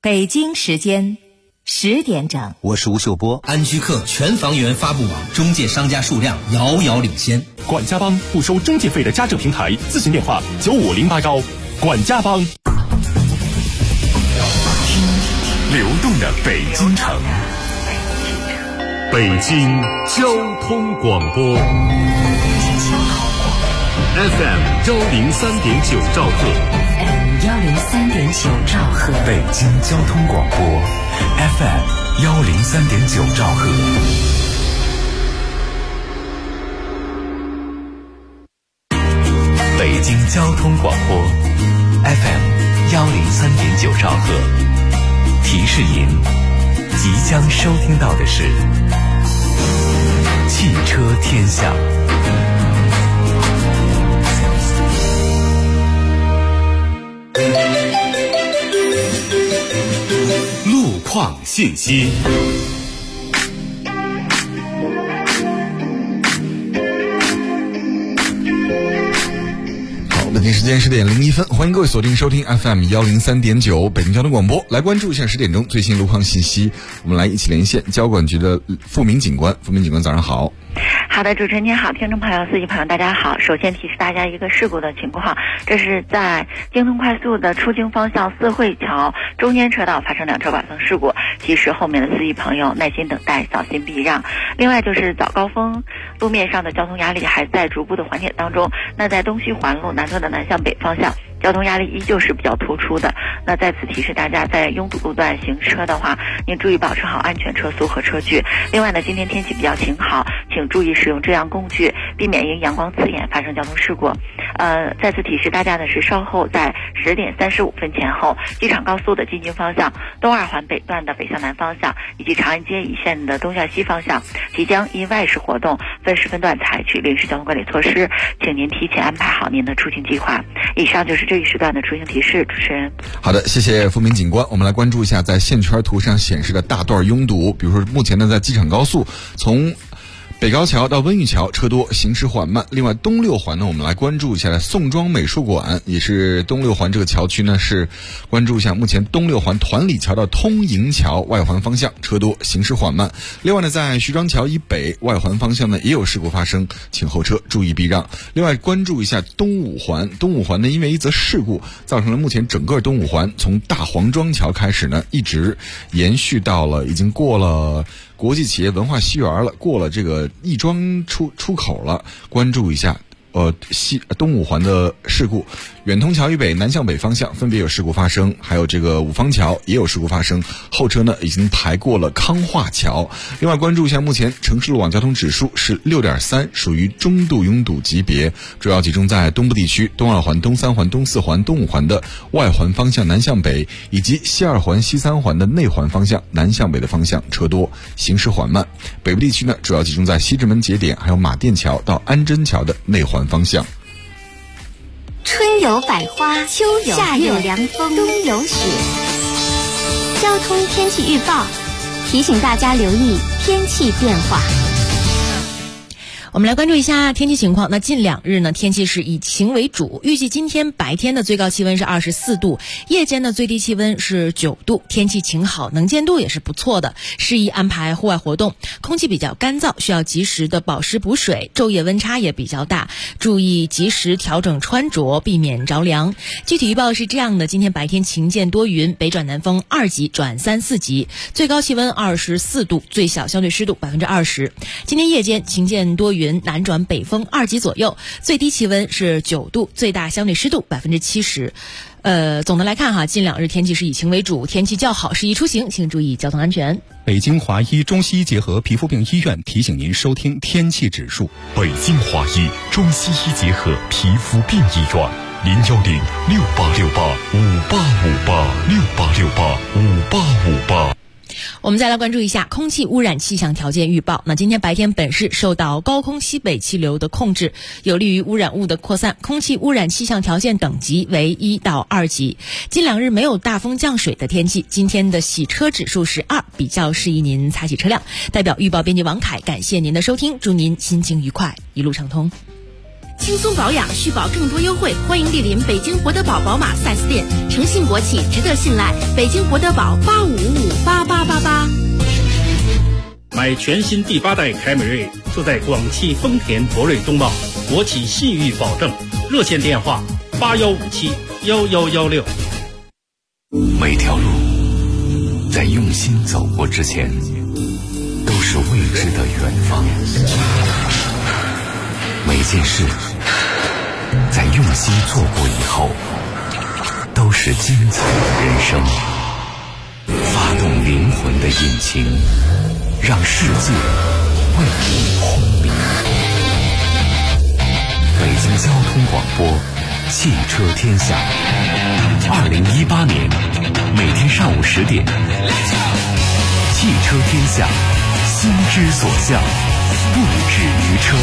北京时间10点整， 我是吴秀波。 安居客全房源发布网中介商家数量遥遥领先。 管家帮不收中介费的家政平台，咨询电话95080。管家帮。 流动的北京城，北京交通广播 FM 103.9兆赫 103.9兆赫， 北京交通广播 FM 103.9兆赫。北京交通广播 FM 103.9兆赫。提示您，即将收听到的是汽车天下。路况信息。 北京时间10点01分，欢迎各位锁定收听 FM 103.9北京交通广播，来关注一下10点钟最新路况信息。我们来一起连线交管局的付明警官。付明警官，早上好。 好的，主持人您好，听众朋友、司机朋友大家好。首先提示大家一个事故的情况，这是在京通快速的出京方向四惠桥中间车道发生2车剐蹭事故，提示后面的司机朋友耐心等待，小心避让。另外就是早高峰路面上的交通压力还在逐步的缓解当中，那在东西环路南侧的南向北方向交通压力依旧是比较突出的。那在此提示大家，在拥堵路段行车的话，您注意保持好安全车速和车距。另外呢，今天天气比较晴好，请注意使用遮阳工具，避免因阳光刺眼发生交通事故。再次提示大家的是，稍后在10点35分前后，机场高速的进京方向、东二环北段的北向南方向以及长安街一线的东向西方向，即将因外事活动分时分段采取临时交通管理措施，请您提前安排好您的出行计划。以上就是这一时段的出行提示，主持人。 好的，谢谢付明警官。我们来关注一下在线圈图上显示的大段拥堵，比如说目前呢，在机场高速从北高桥到温榆桥车多，行驶缓慢。另外东六环呢，我们来关注一下宋庄美术馆，也是东六环这个桥区呢，是关注一下目前东六环团里桥到通营桥外环方向车多，行驶缓慢。另外呢，在徐庄桥以北外环方向呢也有事故发生，请后车注意避让。另外关注一下东五环，东五环呢因为一则事故造成了目前整个东五环从大黄庄桥开始呢一直延续到了已经过了国际企业文化西园了，过了这个亦庄出口了，关注一下东五环的事故。远通桥以北南向北方向分别有事故发生，还有这个五方桥也有事故发生，后车呢已经排过了康化桥。另外关注一下目前城市路网交通指数是 6.3， 属于中度拥堵级别，主要集中在东部地区东二环、东三环、东四环、东五环的外环方向南向北，以及西二环、西三环的内环方向南向北的方向车多，行驶缓慢。北部地区呢主要集中在西直门节点还有马甸桥到安贞桥的内环方向。 春有百花，秋有夏有凉风，冬有雪。交通天气预报提醒大家留意天气变化。 我们来关注一下天气情况。那近2日呢，天气是以晴为主，预计今天白天的最高气温是24度，夜间的最低气温是9度，天气晴好，能见度也是不错的，适宜安排户外活动。空气比较干燥，需要及时的保湿补水，昼夜温差也比较大，注意及时调整穿着，避免着凉。具体预报是这样的：今天白天晴间多云，北转南风2级转3、4级，最高气温24度，最小相对湿度20%。今天夜间晴间多云，南转北风2级左右，最低气温是9度，最大相对湿度70%。总的来看哈，近2日天气是以晴为主，天气较好，适宜出行，请注意交通安全。 北京华医中西医结合皮肤病医院提醒您收听天气指数。 北京华医中西医结合皮肤病医院，0106868585858，685858。 我们再来关注一下空气污染气象条件预报。那今天白天本市受到高空西北气流的控制，有利于污染物的扩散，空气污染气象条件等级为1到2级。近2日没有大风降水的天气，今天的洗车指数是2，比较适宜您擦洗车辆。代表预报编辑王凯，感谢您的收听，祝您心情愉快，一路畅通。 轻松保养，续保更多优惠，欢迎莅临北京博德堡宝马 4S 店，诚信国企，值得信赖。北京博德堡85558888。 买全新第8代凯美瑞，就在广汽丰田博瑞东茂，国企信誉保证，热线电话81571116。 每条路在用心走过之前，都是未知的远方。每件事在用心做过以后，都是精彩的人生。发动灵魂的引擎，让世界为你轰鸣。北京交通广播，汽车天下。2018年每天上午10点，汽车天下，心之所向，不止于车。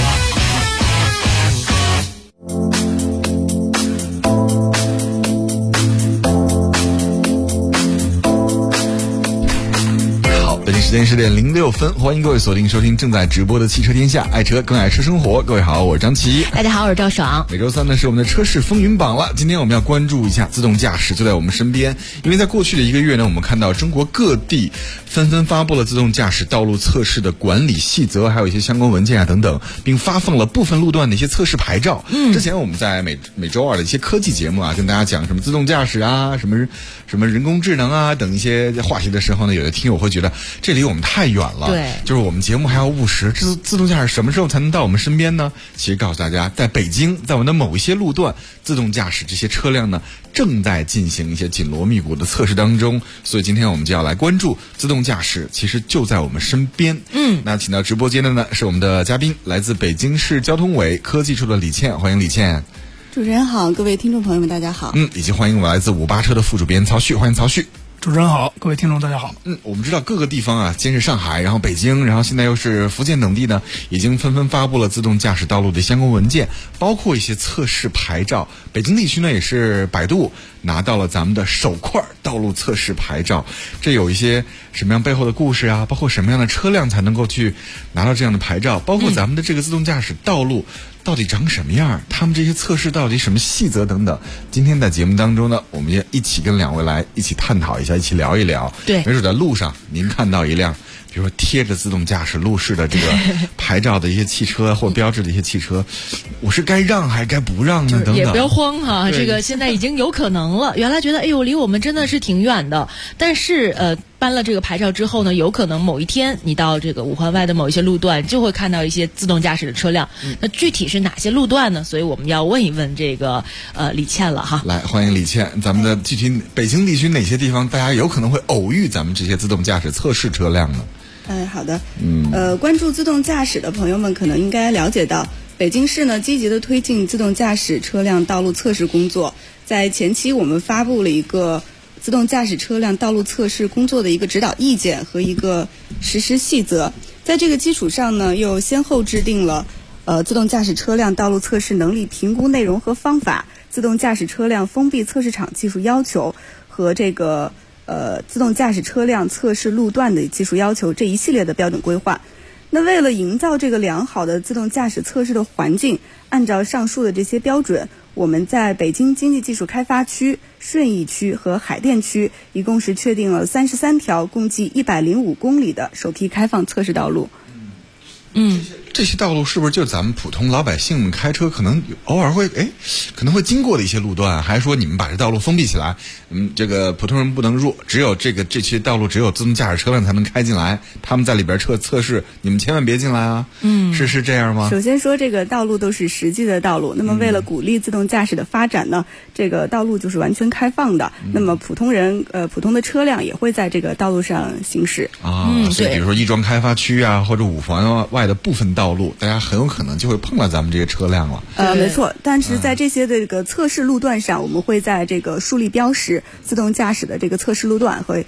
时间10点06分，欢迎各位锁定收听正在直播的汽车天下，爱车更爱车生活。各位好，我是张琪。 大家好，我是赵爽。 每周三呢是我们的车市风云榜了，今天我们要关注一下自动驾驶，就在我们身边。因为在过去的1个月呢，我们看到中国各地纷纷发布了自动驾驶道路测试的管理细则，还有一些相关文件啊等等，并发放了部分路段的一些测试牌照。之前我们在每周二的一些科技节目啊，跟大家讲什么自动驾驶啊，什么人工智能啊等一些话题的时候呢，有的听友会觉得这离我们太远了， 对， 就是我们节目还要务实，自动驾驶什么时候才能到我们身边呢？其实告诉大家，在北京，在我们的某一些路段，自动驾驶这些车辆呢正在进行一些紧锣密鼓的测试当中，所以今天我们就要来关注自动驾驶，其实就在我们身边。那请到直播间的呢是我们的嘉宾，来自北京市交通委科技处的李倩，欢迎李倩。 主持人好，各位听众朋友们大家好。 以及欢迎我来自58车的副主编曹旭，欢迎曹旭。 主持人好，各位听众大家好。 我们知道各个地方啊，先是上海，然后北京，然后现在又是福建等地呢，已经纷纷发布了自动驾驶道路的相关文件，包括一些测试牌照。北京地区呢，也是百度拿到了咱们的首块道路测试牌照。这有一些什么样背后的故事啊？包括什么样的车辆才能够去拿到这样的牌照？包括咱们的这个自动驾驶道路到底长什么样？他们这些测试到底什么细则等等？今天在节目当中呢，我们也一起跟2位来一起探讨一下，一起聊一聊。 对， 没准在路上您看到一辆，比如说贴着自动驾驶路试的这个牌照的一些汽车或标志的一些汽车，我是该让还是该不让呢？等等。 也不要慌哈，这个现在已经有可能了。原来觉得哎呦离我们真的是挺远的，但是颁了这个牌照之后呢，有可能某一天你到这个5环外的某一些路段，就会看到一些自动驾驶的车辆。那具体是哪些路段呢？所以我们要问一问这个李倩了哈。 来，欢迎李倩，咱们的具体北京地区哪些地方大家有可能会偶遇咱们这些自动驾驶测试车辆呢？ 好的。关注自动驾驶的朋友们可能应该了解到，北京市呢积极的推进自动驾驶车辆道路测试工作。在前期我们发布了一个自动驾驶车辆道路测试工作的一个指导意见和一个实施细则，在这个基础上呢，又先后制定了自动驾驶车辆道路测试能力评估内容和方法、自动驾驶车辆封闭测试场技术要求和这个自动驾驶车辆测试路段的技术要求这一系列的标准规划。那为了营造这个良好的自动驾驶测试的环境，按照上述的这些标准，我们在北京经济技术开发区、顺义区和海淀区一共是确定了33条共计105公里的首批开放测试道路。 这些道路是不是就咱们普通老百姓们开车可能偶尔会可能会经过的一些路段？还是说你们把这道路封闭起来，这个普通人不能入，只有这些道路只有自动驾驶车辆才能开进来，他们在里边测试，你们千万别进来啊？是这样吗？ 首先说这个道路都是实际的道路，那么为了鼓励自动驾驶的发展呢，这个道路就是完全开放的，那么普通的车辆也会在这个道路上行驶所以比如说亦庄开发区啊，或者5环外的部分道路，大家很有可能就会碰到咱们这些车辆了。 没错，但是在这些这个测试路段上，我们会在这个树立标识，自动驾驶的这个测试路段和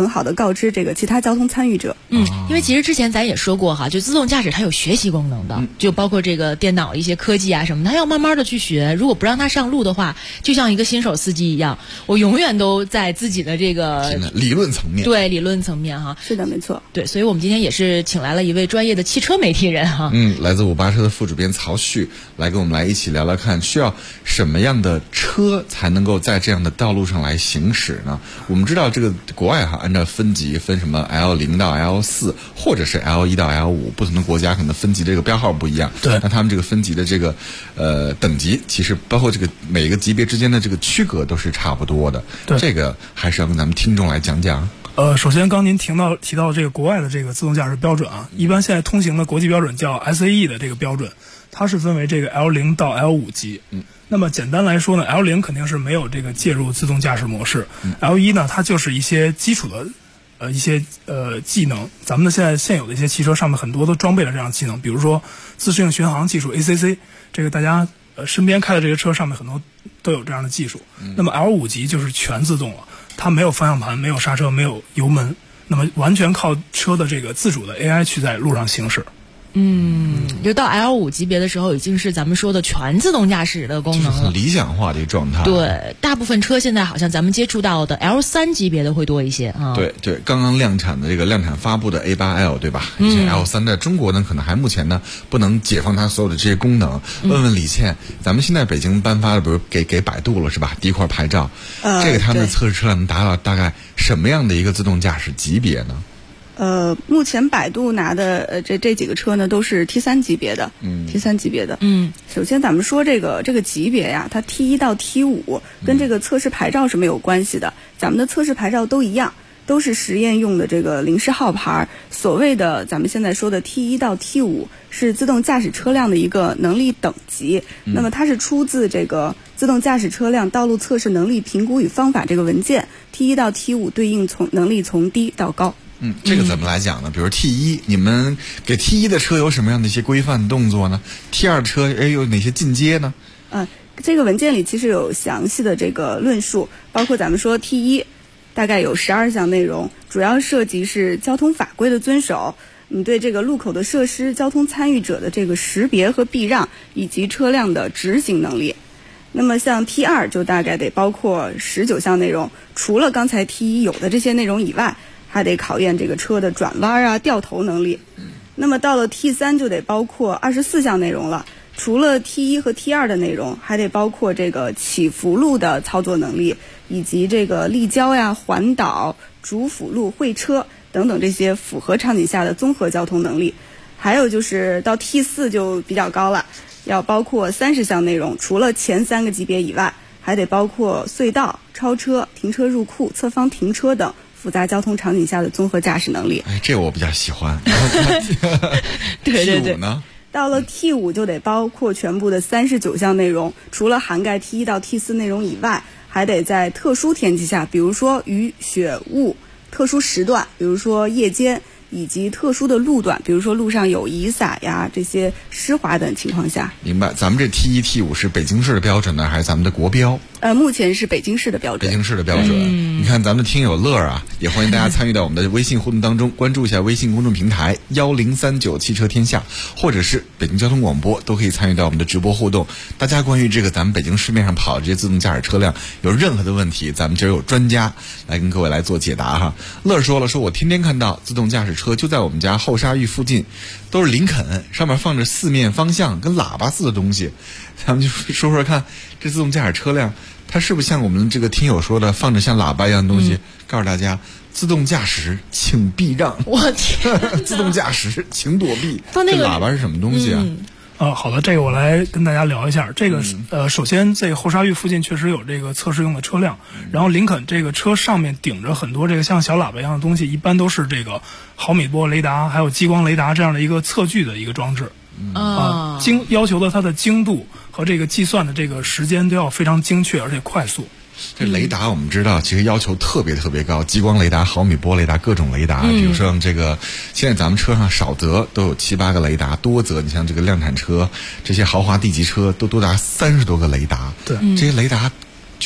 很好的告知这个其他交通参与者。 因为其实之前咱也说过哈，就自动驾驶它有学习功能的，就包括这个电脑一些科技啊什么，它要慢慢的去学。如果不让它上路的话，就像一个新手司机一样，我永远都在自己的这个理论层面。 对，理论层面哈。 是的，没错。 对，所以我们今天也是请来了一位专业的汽车媒体人哈。 来自58车的副主编曹旭来跟我们来一起聊聊看，需要什么样的车才能够在这样的道路上来行驶呢？我们知道这个国外哈，按照分级分什么 L0 到 L4，或者是 L1 到 L5，不同的国家可能分级这个标号不一样。 对， 那他们这个分级的这个等级，其实包括这个每个级别之间的这个区隔都是差不多的。 对， 这个还是要跟咱们听众来讲讲。 首先刚您提到这个国外的这个自动驾驶标准啊，一般现在通行的国际标准叫 SAE 的这个标准，它是分为这个 L0 到 L5 级。那么简单来说呢 ，L0 肯定是没有这个介入自动驾驶模式，L1 呢它就是一些基础的一些技能，咱们现有的一些汽车上面很多都装备了这样的技能，比如说自适应巡航技术 ACC， 这个大家身边开的这些车上面很多都有这样的技术。那么 L5 级就是全自动了，它没有方向盘，没有刹车，没有油门，那么完全靠车的这个自主的 AI 去在路上行驶。 就到 L5 级别的时候，已经是咱们说的全自动驾驶的功能了， 就是很理想化的一个状态。 对，大部分车现在好像咱们接触到的 L3 级别的会多一些啊。 对，刚刚量产的这个量产发布的 A8L 对吧？以前 L3 在中国呢，可能还目前呢不能解放它所有的这些功能。问问李倩，咱们现在北京颁发的，比如给百度了是吧？第一块牌照，这个他们的测试车辆能达到大概什么样的一个自动驾驶级别呢？ 目前百度拿的这几个车呢都是 T3 级别的，T3 级别的。首先咱们说这个级别呀，它 T1 到 T5 跟这个测试牌照是没有关系的，咱们的测试牌照都一样，都是实验用的这个临时号牌。所谓的咱们现在说的 T1 到 T5 是自动驾驶车辆的一个能力等级，那么它是出自这个自动驾驶车辆道路测试能力评估与方法这个文件。T1 到 T5 对应能力从低到高。 这个怎么来讲呢？比如 T1， 你们给 T1 的车有什么样的一些规范动作呢？ T2 车有哪些进阶呢？ 这个文件里其实有详细的这个论述，包括咱们说 T1 大概有12项内容，主要涉及是交通法规的遵守，你对这个路口的设施、交通参与者的这个识别和避让，以及车辆的执行能力。那么像 T2 就大概得包括19项内容，除了刚才 T1 有的这些内容以外，还得考验这个车的转弯啊、掉头能力。那么到了 T3 就得包括24项内容了，除了 T1 和 T2 的内容，还得包括这个起伏路的操作能力，以及这个立交呀、环岛、主辅路、会车等等这些符合场景下的综合交通能力。还有就是到 T4 就比较高了，要包括30项内容，除了前3个级别以外，还得包括隧道、超车、停车入库、侧方停车等复杂交通场景下的综合驾驶能力。 这我比较喜欢。 对对对。 T5 呢？ 到了 T5 就得包括全部的39项内容，除了涵盖 T1 到 T4 内容以外，还得在特殊天气下，比如说雨雪雾、特殊时段，比如说夜间，以及特殊的路段，比如说路上有遗洒呀、这些湿滑等情况下。 明白。咱们这 T1、T5 是北京市的标准呢，还是咱们的国标？ 目前是北京市的标准。 北京市的标准。你看咱们的听友乐啊，也欢迎大家参与到我们的微信互动当中，关注一下微信公众平台1039汽车天下，或者是北京交通广播，都可以参与到我们的直播互动。大家关于这个咱们北京市面上跑的这些自动驾驶车辆有任何的问题，咱们这儿有专家来跟各位来做解答哈。乐说了，说我天天看到自动驾驶车就在我们家后沙峪附近，都是林肯，上面放着四面方向跟喇叭似的东西。咱们就说说看，这自动驾驶车辆它是不是像我们这个听友说的放着像喇叭一样的东西，告诉大家自动驾驶请避让。 我天， 自动驾驶请躲避。 这喇叭是什么东西啊？ 好的，这个我来跟大家聊一下。这个首先这个后沙峪附近确实有这个测试用的车辆，然后林肯这个车上面顶着很多这个像小喇叭一样的东西，一般都是这个毫米波雷达还有激光雷达这样的一个测距的一个装置。要求的它的精度和这个计算的这个时间都要非常精确而且快速。 这雷达我们知道其实要求特别特别高，激光雷达、毫米波雷达、各种雷达，比如说这个现在咱们车上少则都有7、8个雷达，多则你像这个量产车这些豪华地级车都多达30多个雷达。 对， 这些雷达就是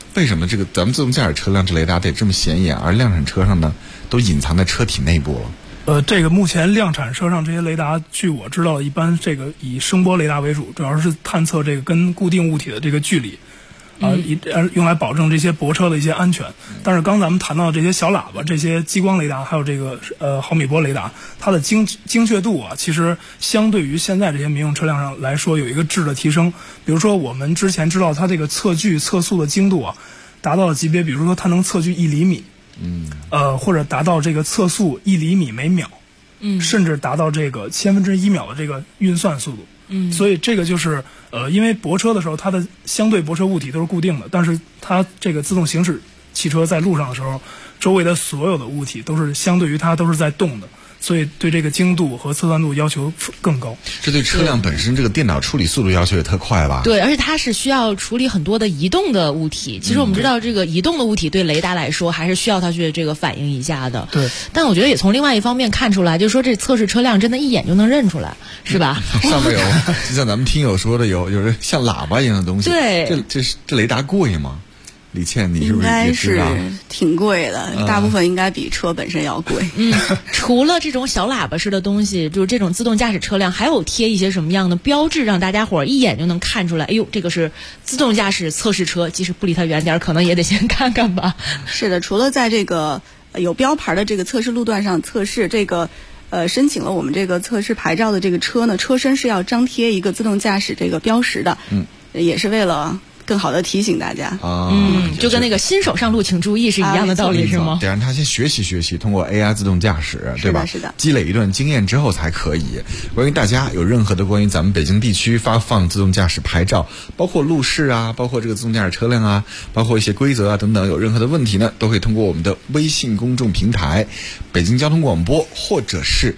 为什么这个咱们自动驾驶车辆这雷达得这么显眼，而量产车上呢都隐藏在车体内部了？ 这个目前量产车上这些雷达，据我知道，一般这个以声波雷达为主，主要是探测这个跟固定物体的这个距离。用来保证这些泊车的一些安全。但是刚咱们谈到这些小喇叭、这些激光雷达，还有这个毫米波雷达，它的精确度啊，其实相对于现在这些民用车辆上来说有一个质的提升。比如说我们之前知道它这个测距测速的精度啊，达到了级别，比如说它能测距1厘米，或者达到这个测速1厘米每秒，甚至达到这个1/1000秒的这个运算速度。所以这个就是因为泊车的时候，它的相对泊车物体都是固定的，但是它这个自动行驶汽车在路上的时候，周围的所有的物体都是相对于它都是在动的，所以对这个精度和测算度要求更高。 这对车辆本身这个电脑处理速度要求也特快吧？ 对，而且它是需要处理很多的移动的物体。其实我们知道，这个移动的物体对雷达来说还是需要它去这个反应一下的。 对。 但我觉得也从另外一方面看出来，就是说这测试车辆真的一眼就能认出来，是吧？ 上面有，就像咱们听友说的，有像喇叭一样的东西。 对。 这雷达贵吗？李倩，你是不是也知道？ 应该是挺贵的，大部分应该比车本身要贵。 除了这种小喇叭式的东西，就是这种自动驾驶车辆，还有贴一些什么样的标志，让大家伙一眼就能看出来？哎呦，这个是自动驾驶测试车，即使不离它远点，可能也得先看看吧。 是的，除了在这个有标牌的这个测试路段上测试，这个申请了我们这个测试牌照的这个车呢，车身是要张贴一个自动驾驶这个标识的。也是为了更好的提醒大家就跟那个新手上路请注意是一样的道理，是吗？ 得让他先学习，通过 AI 自动驾驶，对吧？ 是的， 积累一段经验之后才可以。关于大家有任何的关于咱们北京地区发放自动驾驶牌照，包括路试啊，包括这个自动驾驶车辆啊，包括一些规则啊等等，有任何的问题呢，都可以通过我们的微信公众平台北京交通广播，或者是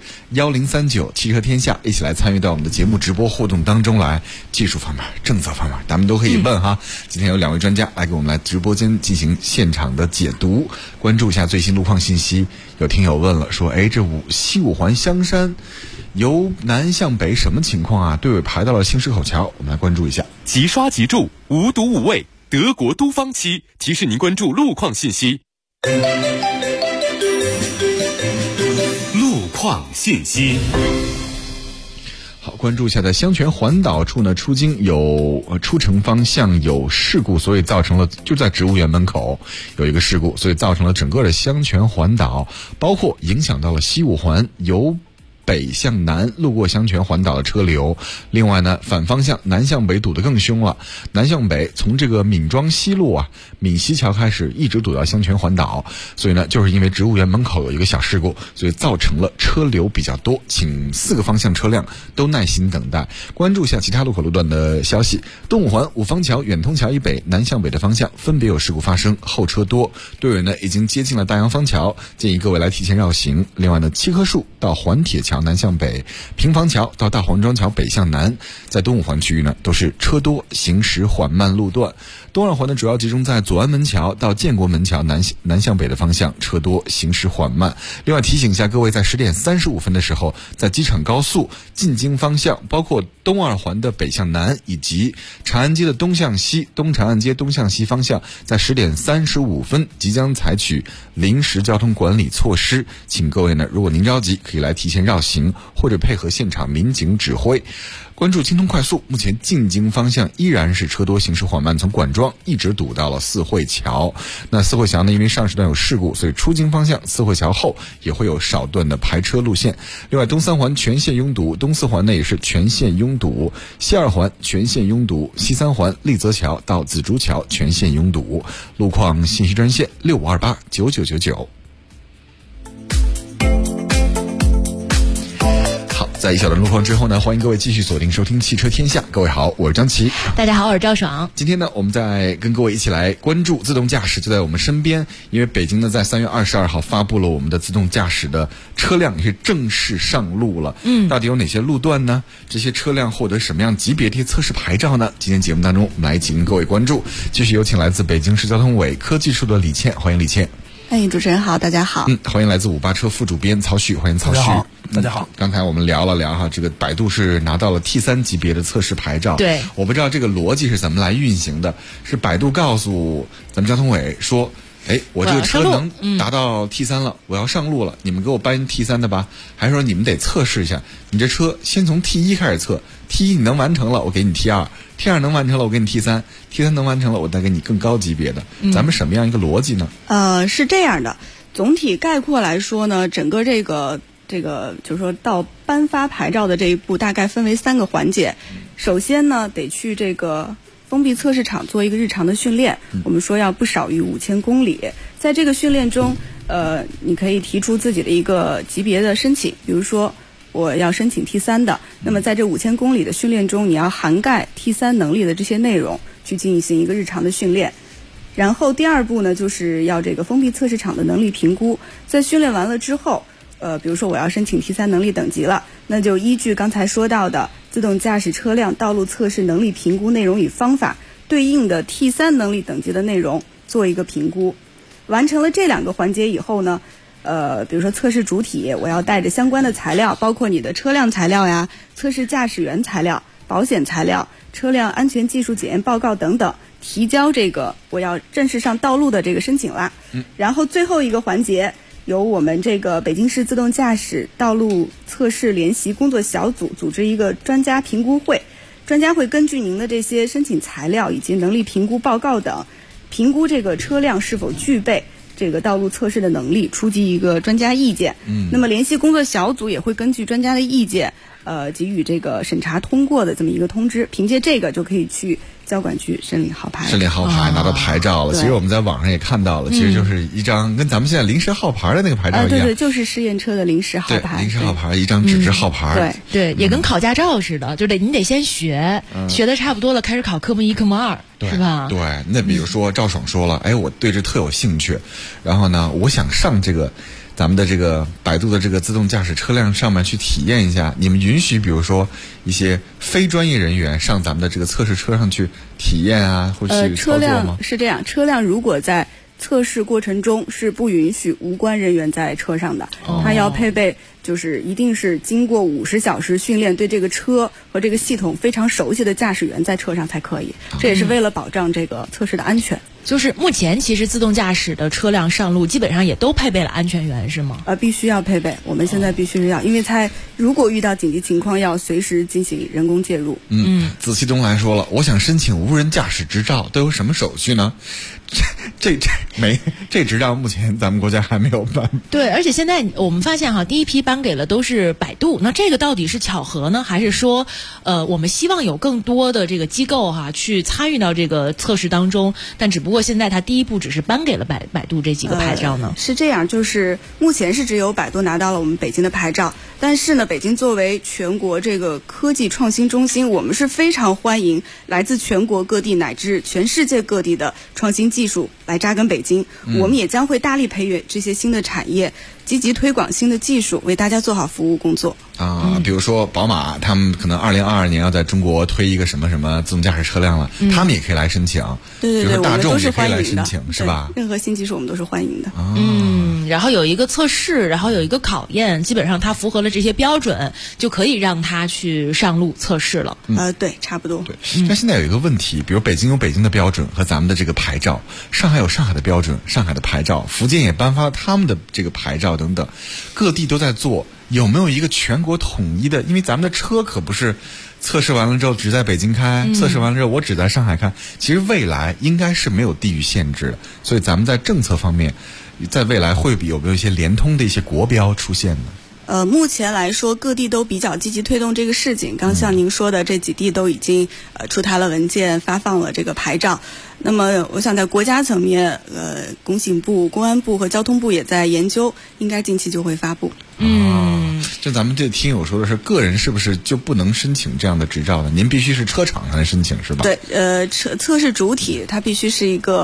1039汽车天下，一起来参与到我们的节目直播互动当中来。技术方面、政策方面，咱们都可以问哈。今天有2位专家来给我们来直播间进行现场的解读，关注一下最新路况信息。有听友问了，说这西五环香山由南向北什么情况啊？队尾排到了新市口桥，我们来关注一下。 即刷即住，无毒无畏，德国都方漆提示您关注路况信息。路况信息。 好，关注一下在香泉环岛处呢，出京出城方向有事故，所以造成了就在植物园门口有一个事故，所以造成了整个的香泉环岛，包括影响到了西五环由北向南路过香泉环岛的车流。另外呢，反方向南向北堵得更凶了，南向北从这个闵庄西路啊，闵西桥开始一直堵到香泉环岛，所以呢，就是因为植物园门口有一个小事故，所以造成了车流比较多，请4个方向车辆都耐心等待。关注一下其他路口路段的消息。东五环五方桥远通桥以北南向北的方向分别有事故发生，后车多，队尾呢已经接近了大洋方桥，建议各位来提前绕行。另外呢，七棵树到环铁桥南向北，平房桥到大黄庄桥北向南，在东五环区域呢都是车多，行驶缓慢路段。东二环呢主要集中在左安门桥到建国门桥南向北的方向，车多，行驶缓慢。另外提醒一下各位，在10点35分的时候，在机场高速进京方向，包括东二环的北向南以及长安街的东向西，东长安街东向西方向，在10点35分即将采取临时交通管理措施，请各位呢，如果您着急，可以来提前绕行，或者配合现场民警指挥。关注京通快速，目前进京方向依然是车多，行驶缓慢，从管庄一直堵到了四惠桥。那四惠桥呢，因为上时段有事故，所以出京方向四惠桥后也会有少段的排车路线。另外，东三环全线拥堵，东四环呢也是全线拥堵，西二环全线拥堵，西三环立泽桥到紫竹桥全线拥堵。路况信息专线65289999。在一小段路况之后呢，欢迎各位继续锁定收听汽车天下。各位好，我是张琪。 大家好，我是赵爽。 今天呢，我们在跟各位一起来关注自动驾驶，就在我们身边。因为北京呢，在3月22号发布了我们的自动驾驶的车辆也是正式上路了。到底有哪些路段呢？这些车辆获得什么样级别的测试牌照呢？今天节目当中，我们来请各位关注。继续有请来自北京市交通委科技处的李倩，欢迎李倩。 主持人好，大家好。 欢迎来自58车副主编曹旭，欢迎曹旭。 大家好。 刚才我们聊了聊哈，这个百度是拿到了 T3 级别的测试牌照。 对， 我不知道这个逻辑是怎么来运行的，是百度告诉咱们交通委说，我这个车能达到 T3 了，我要上路了，你们给我颁 T3 的吧？还是说你们得测试一下，你这车先从 T1 开始测，T1 你能完成了，我给你 T2，T2 能完成了，我给你 T3，T3 能完成了，我再给你更高级别的。咱们什么样一个逻辑呢？ 是这样的，总体概括来说呢，整个这个就是说到颁发牌照的这一步，大概分为3个环节。首先呢，得去这个封闭测试场做一个日常的训练，我们说要不少于5000公里。在这个训练中，你可以提出自己的一个级别的申请，比如说我要申请 T3 的，那么在这5000公里的训练中，你要涵盖 T3 能力的这些内容，去进行一个日常的训练。然后第2步呢，就是要这个封闭测试场的能力评估。在训练完了之后，比如说我要申请 T3 能力等级了，那就依据刚才说到的自动驾驶车辆道路测试能力评估内容与方法，对应的 T3 能力等级的内容做一个评估。完成了这2个环节以后呢，比如说测试主体，我要带着相关的材料，包括你的车辆材料呀、测试驾驶员材料、保险材料、车辆安全技术检验报告等等，提交这个我要正式上道路的这个申请啦。然后最后一个环节，由我们这个北京市自动驾驶道路测试联席工作小组组织一个专家评估会，专家会根据您的这些申请材料以及能力评估报告等，评估这个车辆是否具备这个道路测试的能力，出具一个专家意见。那么联系工作小组也会根据专家的意见，给予这个审查通过的这么一个通知，凭借这个就可以去交管局申领号牌， 拿到牌照了。其实我们在网上也看到了，其实就是一张跟咱们现在临时号牌的那个牌照一样。 对，就是试验车的临时号牌。 临时号牌，一张纸质号牌。 对，也跟考驾照似的，就你得先学，学的差不多了，开始考科目1、科目2，是吧？ 对，那比如说赵爽说了，我对这特有兴趣，然后呢，我想上这个咱们的这个百度的这个自动驾驶车辆上面去体验一下，你们允许比如说一些非专业人员上咱们的这个测试车上去体验啊，或去操作吗？ 车辆是这样，车辆如果在测试过程中是不允许无关人员在车上的，它要配备就是一定是经过50小时训练，对这个车和这个系统非常熟悉的驾驶员在车上才可以。这也是为了保障这个测试的安全。 就是目前其实自动驾驶的车辆上路基本上也都配备了安全员，是吗？ 必须要配备，我们现在必须是要，因为如果遇到紧急情况，要随时进行人工介入。 子期东来说了，我想申请无人驾驶执照，都有什么手续呢？这执照目前咱们国家还没有颁。 对，而且现在我们发现第一批颁给了都是百度，那这个到底是巧合呢，还是说我们希望有更多的这个机构去参与到这个测试当中，但只不过现在它第一步只是颁给了百度这几个牌照呢？ 是这样，就是目前是只有百度拿到了我们北京的牌照，但是呢，北京作为全国这个科技创新中心，我们是非常欢迎来自全国各地乃至全世界各地的创新技术来扎根北京。我们也将会大力培育这些新的产业，积极推广新的技术，为大家做好服务工作。 比如说宝马，他们可能2022年要在中国推一个什么自动驾驶车辆了，他们也可以来申请。 对， 比如说大众也可以来申请， 是吧？ 任何新技术我们都是欢迎的。 然后有一个测试，然后有一个考验，基本上它符合了这些标准，就可以让它去上路测试了。 对，差不多。 对，但现在有一个问题，比如北京有北京的标准和咱们的这个牌照，上海有上海的标准、上海的牌照，福建也颁发了他们的这个牌照等等，各地都在做。有没有一个全国统一的？因为咱们的车可不是测试完了之后只在北京开，测试完了之后我只在上海开。其实未来应该是没有地域限制的，所以咱们在政策方面，在未来会有没有一些联通的一些国标出现呢？ 目前来说，各地都比较积极推动这个事情。刚像您说的，这几地都已经出台了文件，发放了这个牌照。那么，我想在国家层面，工信部、公安部和交通部也在研究，应该近期就会发布。 就咱们这听友说的是，个人是不是就不能申请这样的执照呢？您必须是车厂来申请，是吧？ 对，测试主体它必须是一个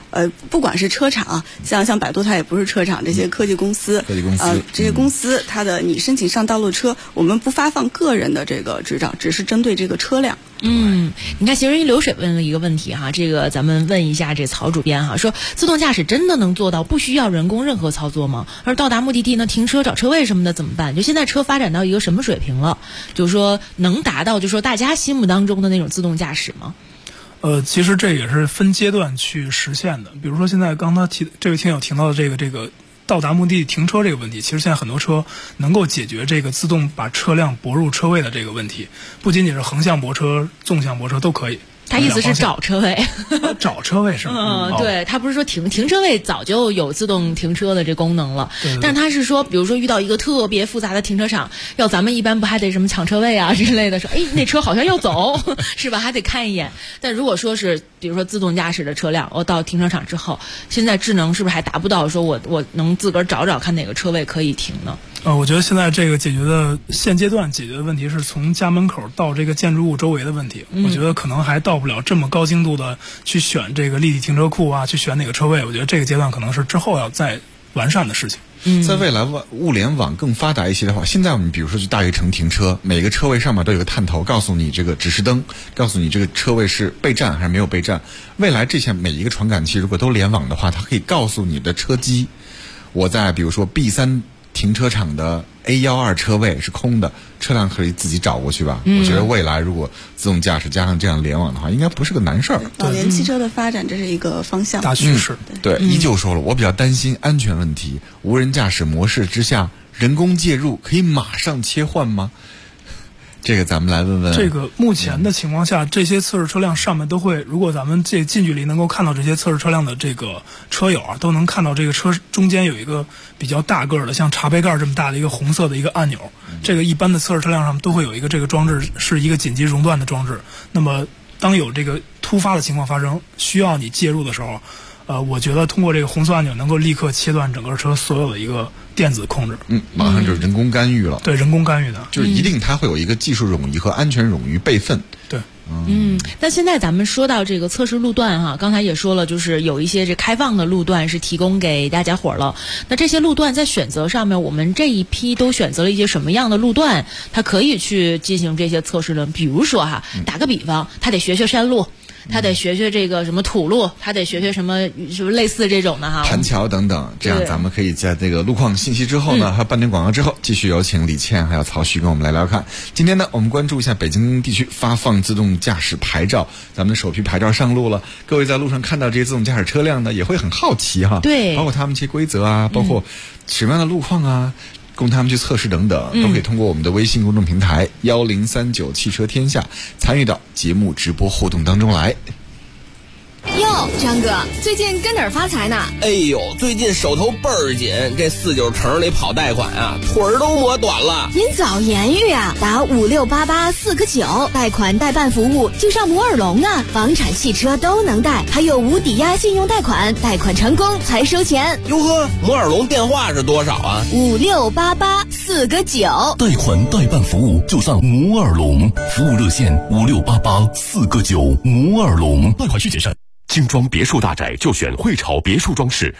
不管是车厂，像百度它也不是车厂，这些科技公司，这些公司它的你申请上道路车，我们不发放个人的这个执照，只是针对这个车辆。 你看行人流水问了一个问题哈，这个咱们问一下这曹主编哈，说自动驾驶真的能做到不需要人工任何操作吗？而到达目的地呢，停车找车位什么的怎么办？就现在车发展到一个什么水平了？就是说能达到就是说大家心目当中的那种自动驾驶吗？ 其实这也是分阶段去实现的。比如说现在刚才这位听友提到的这个到达目的地停车这个问题，其实现在很多车能够解决这个自动把车辆泊入车位的这个问题，不仅仅是横向泊车、纵向泊车都可以。 他意思是找车位， 找车位是吗？ 对，他不是说停车位早就有自动停车的这功能了， 对， 但是他是说，比如说遇到一个特别复杂的停车场，要咱们一般不还得什么抢车位啊之类的，说那车好像要走，是吧？还得看一眼。但如果说是比如说自动驾驶的车辆，我到停车场之后，现在智能是不是还达不到说我能自个儿找看哪个车位可以停呢？ 我觉得现在这个现阶段解决的问题是从家门口到这个建筑物周围的问题，我觉得可能还到不了这么高精度的去选这个立体停车库啊，去选哪个车位，我觉得这个阶段可能是之后要再完善的事情。 在未来物联网更发达一些的话，现在我们比如说去大悦城停车，每个车位上面都有个探头，告诉你这个指示灯，告诉你这个车位是备占还是没有备占。未来这些每一个传感器如果都联网的话，它可以告诉你的车机，我在比如说 B3停车场的 A12车位是空的，车辆可以自己找过去吧。我觉得未来如果自动驾驶加上这样联网的话，应该不是个难事儿。 老年汽车的发展这是一个方向， 大趋势。 对，依旧说了，我比较担心安全问题。无人驾驶模式之下，人工介入可以马上切换吗？这个咱们来问问。 这个目前的情况下，这些测试车辆上面都会，如果咱们这近距离能够看到这些测试车辆的这个车友啊，都能看到这个车中间有一个比较大个的，像茶杯盖这么大的一个红色的一个按钮。这个一般的测试车辆上都会有一个这个装置，是一个紧急熔断的装置。那么当有这个突发的情况发生，需要你介入的时候，我觉得通过这个红色按钮能够立刻切断整个车所有的一个电子控制。 马上就是人工干预了。 对，人工干预的， 就是一定它会有一个技术冗余和安全冗余备份。 对。 那现在咱们说到这个测试路段哈，刚才也说了，就是有一些这开放的路段是提供给大家伙了。那这些路段在选择上面，我们这一批都选择了一些什么样的路段，它可以去进行这些测试呢？比如说哈，打个比方，他得学山路。他得学这个什么土路，他得学什么类似这种的哈， 盘桥等等。这样咱们可以在这个路况信息之后呢，还有半点广告之后，继续有请李倩还有曹旭跟我们来聊看。今天呢，我们关注一下北京地区发放自动驾驶牌照，咱们的首批牌照上路了。各位在路上看到这些自动驾驶车辆呢，也会很好奇哈， 对， 包括他们一些规则啊，包括什么样的路况啊，供他们去测试等等，都可以通过我们的微信公众平台1039汽车天下参与到节目直播互动当中来。 哟，张哥，最近跟哪儿发财呢？ 哎呦，最近手头倍儿紧，这49城里跑贷款啊，腿儿都磨短了。 您早言语啊，打5688-4个9，贷款代办服务就上摩尔龙啊，房产、汽车都能贷，还有无抵押信用贷款，贷款成功才收钱。 哟呵，摩尔龙电话是多少啊 ？5688-4个9， 贷款代办服务就上摩尔龙，服务热线5688-4个9，摩尔龙，贷款需谨慎。 精装别墅大宅就选汇潮别墅装饰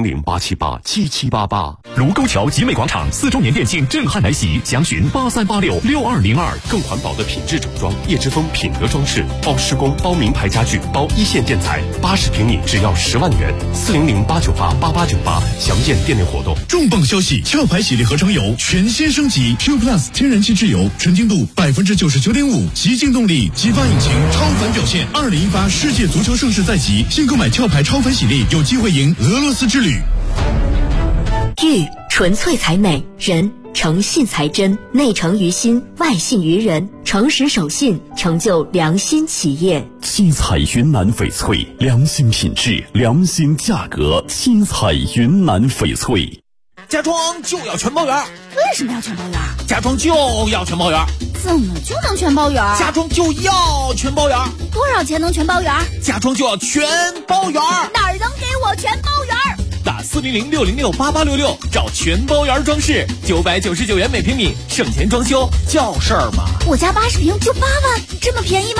，400-878-7788。 卢沟桥集美广场4周年店庆震撼来袭，详询8386-6202。 更环保的品质整装，叶之峰品德装饰，包施工、包名牌家具、包一线建材，80平米只要10万元，400-898-8898。详见店内活动。 重磅消息！壳牌洗涤合成油全新升级 ，Q Plus 天然气质油，纯净度99.5%，极净动力，激发引擎，超凡表现。2018世界足球盛世在即，新购买壳牌超凡洗涤，有机会赢俄罗斯之旅。 玉纯粹才美，人诚信才真，内诚于心，外信于人，诚实守信，成就良心企业。 七彩云南翡翠，良心品质，良心价格，七彩云南翡翠。 家装就要全包圆。 为什么要全包圆？ 家装就要全包圆。 怎么就能全包圆？ 家装就要全包圆。 多少钱能全包圆？ 家装就要全包圆。 哪儿能给我全包圆？ 打400-606-8866找全包圆装饰，999元每平米，省钱装修叫事儿嘛。 我家80平就8万，这么便宜吗？ 纯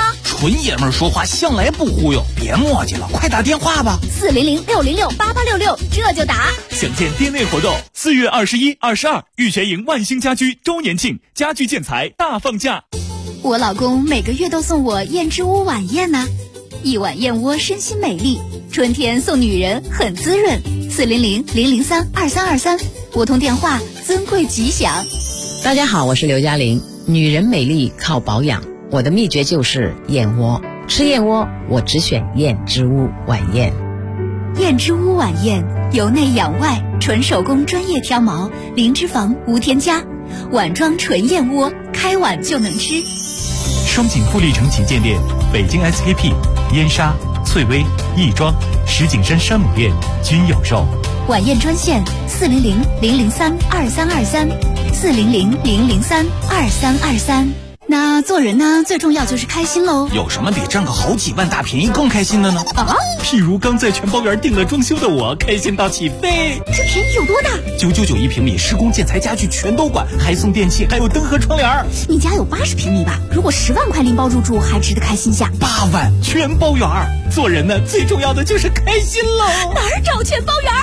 纯爷们儿说话向来不忽悠，别磨叽了，快打电话吧。 400-606-8866，这就打。 想见店内活动，4月21、22，玉泉营万兴家居周年庆，家居建材大放价。 我老公每个月都送我燕之屋晚宴呢，一碗燕窝身心美丽，春天送女人很滋润。400-003-2323，拨通电话，尊贵吉祥。 大家好，我是刘嘉玲。女人美丽靠保养，我的秘诀就是燕窝。吃燕窝，我只选燕之屋晚宴。 燕之屋晚宴，由内养外，纯手工专业挑毛，零脂肪无添加，碗装纯燕窝，开碗就能吃。 双井富力城旗舰店、北京 SKP、燕莎、翠微、亦庄、石景山山姆店均有售。 晚宴专线400-003-2323，400-003-2323。那做人呢，最重要就是开心喽。 有什么比占个好几万大便宜更开心的呢？ 啊， 譬如刚在全包园订了装修的我，开心到起飞。 这便宜有多大 ？999一平米，施工建材家具全都管，还送电器，还有灯和窗帘。 你家有80平米吧？如果10万块拎包入住，还值得开心下。 8万全包园。做人呢，最重要的就是开心喽。 哪儿找全包园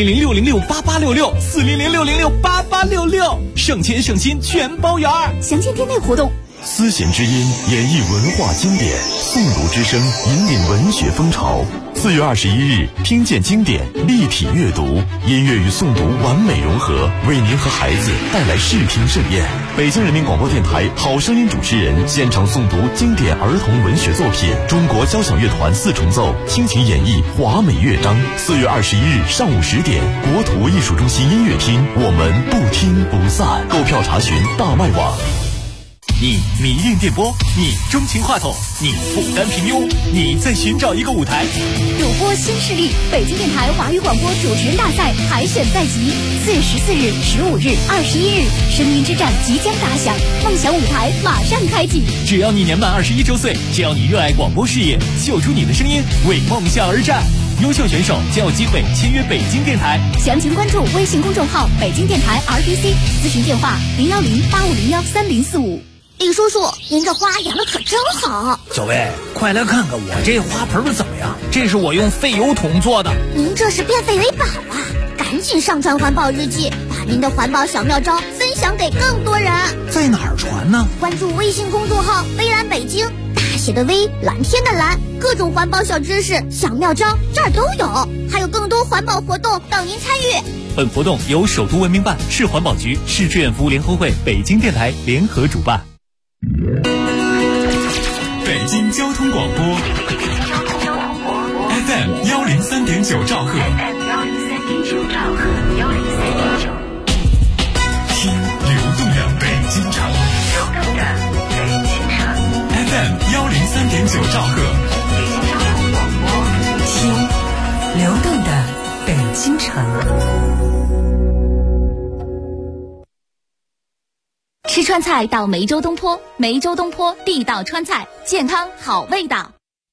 ？400-606-8866，400-606-8866，省钱省心全包园。 详见店内活动。 丝弦之音演绎文化经典，诵读之声引领文学风潮。4月21日，听见经典，立体阅读，音乐与诵读完美融合，为您和孩子带来视听盛宴。北京人民广播电台好声音主持人现场诵读经典儿童文学作品，中国交响乐团4重奏倾情演绎华美乐章。4月21日上午10点，国土艺术中心音乐厅，我们不听不散。购票查询大麦网。 你迷恋电波，你钟情话筒，你不甘平庸，你在寻找一个舞台。 主播新势力，北京电台华语广播主持人大赛海选在即，4月14日、15日、21日，声音之战即将打响，梦想舞台马上开启。 只要你年满21周岁，只要你热爱广播事业，秀出你的声音，为梦想而战。优秀选手将有机会签约北京电台。 详情关注微信公众号北京电台 RTC， 咨询电话010-8501-3045。李叔叔，您这花养的可真好。 小薇，快来看看我这花盆怎么样？这是我用废油桶做的。 您这是变废为宝啊！赶紧上传环保日记，把您的环保小妙招分享给更多人。 在哪儿传呢？ 关注微信公众号微蓝北京，大写的微，蓝天的蓝，各种环保小知识、小妙招这儿都有，还有更多环保活动等您参与。 本活动由首都文明办、市环保局、市志愿服务联合会、北京电台联合主办。 北京交通广播 FM 103.9兆赫，听流动的北京城，FM 103.9兆赫， 听流动的北京城。 吃川菜到梅州东坡，梅州东坡地道川菜，健康好味道。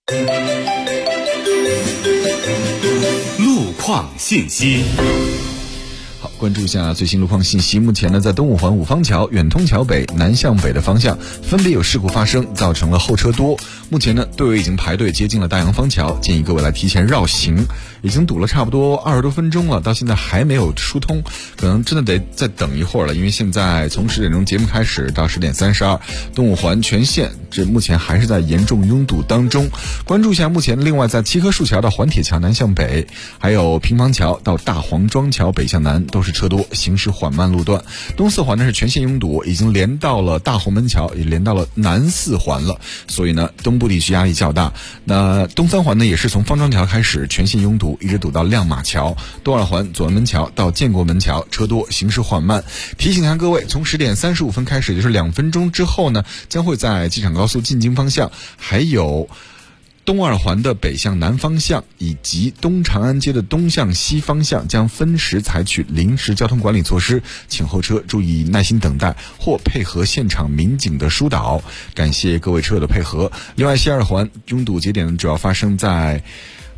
路况信息。 好，关注一下最新路况信息。目前呢，在东五环五方桥远通桥北南向北的方向，分别有事故发生，造成了后车多。目前呢，队伍已经排队接近了大洋方桥，建议各位来提前绕行。已经堵了差不多20多分钟了，到现在还没有疏通，可能真的得再等一会儿了。因为现在从10点钟节目开始到10点32，东五环全线这目前还是在严重拥堵当中。关注一下目前另外在七棵树桥到环铁桥南向北，还有平房桥到大黄庄桥北向南都是车多，行驶缓慢路段。东四环呢是全线拥堵，已经连到了大红门桥，也连到了南四环了，所以呢东部地区压力较大。那东三环呢也是从方庄桥开始全线拥堵，一直堵到亮马桥。东二环左安门桥到建国门桥车多，行驶缓慢。提醒一下各位，从10点35分开始，也就是2分钟之后呢，将会在机场高速进京方向，还有东二环的北向南方向以及东长安街的东向西方向将分时采取临时交通管理措施，请候车注意耐心等待或配合现场民警的疏导，感谢各位车友的配合。另外西二环拥堵节点主要发生在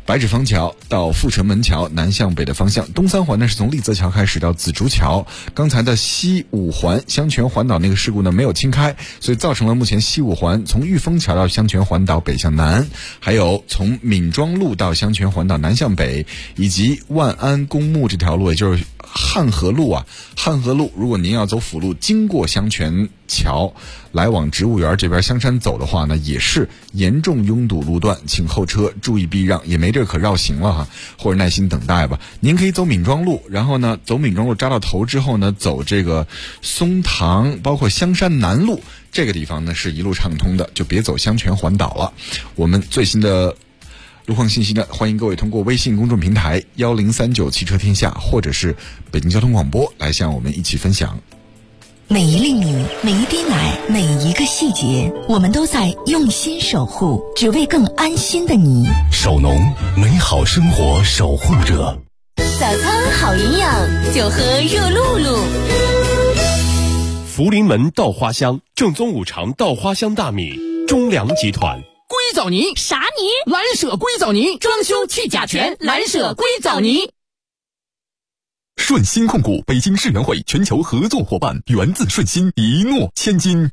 白纸坊桥到阜成门桥南向北的方向，东三环呢是从立泽桥开始到紫竹桥。刚才的西五环香泉环岛那个事故呢没有清开，所以造成了目前西五环从玉峰桥到香泉环岛北向南，还有从闵庄路到香泉环岛南向北，以及万安公墓这条路，也就是汉河路啊，汉河路，如果您要走辅路经过香泉桥来往植物园这边香山走的话呢，也是严重拥堵路段，请后车注意避让，也没地儿可绕行了哈，或者耐心等待吧。您可以走闵庄路，然后呢走闵庄路扎到头之后呢，走这个松塘包括香山南路这个地方呢是一路畅通的，就别走香泉环岛了。我们最新的路况信息呢，欢迎各位通过微信公众平台1039汽车天下或者是北京交通广播来向我们一起分享。 每一粒米，每一滴奶，每一个细节，我们都在用心守护，只为更安心的你。 守农，美好生活守护者。 早餐好营养，就喝热露露。 福临门稻花香正宗五常稻花香大米，中粮集团。 硅藻泥啥泥？ 蓝舍硅藻泥，装修去甲醛，蓝舍硅藻泥。 顺鑫控股北京世园会全球合作伙伴，源自顺鑫，一诺千金。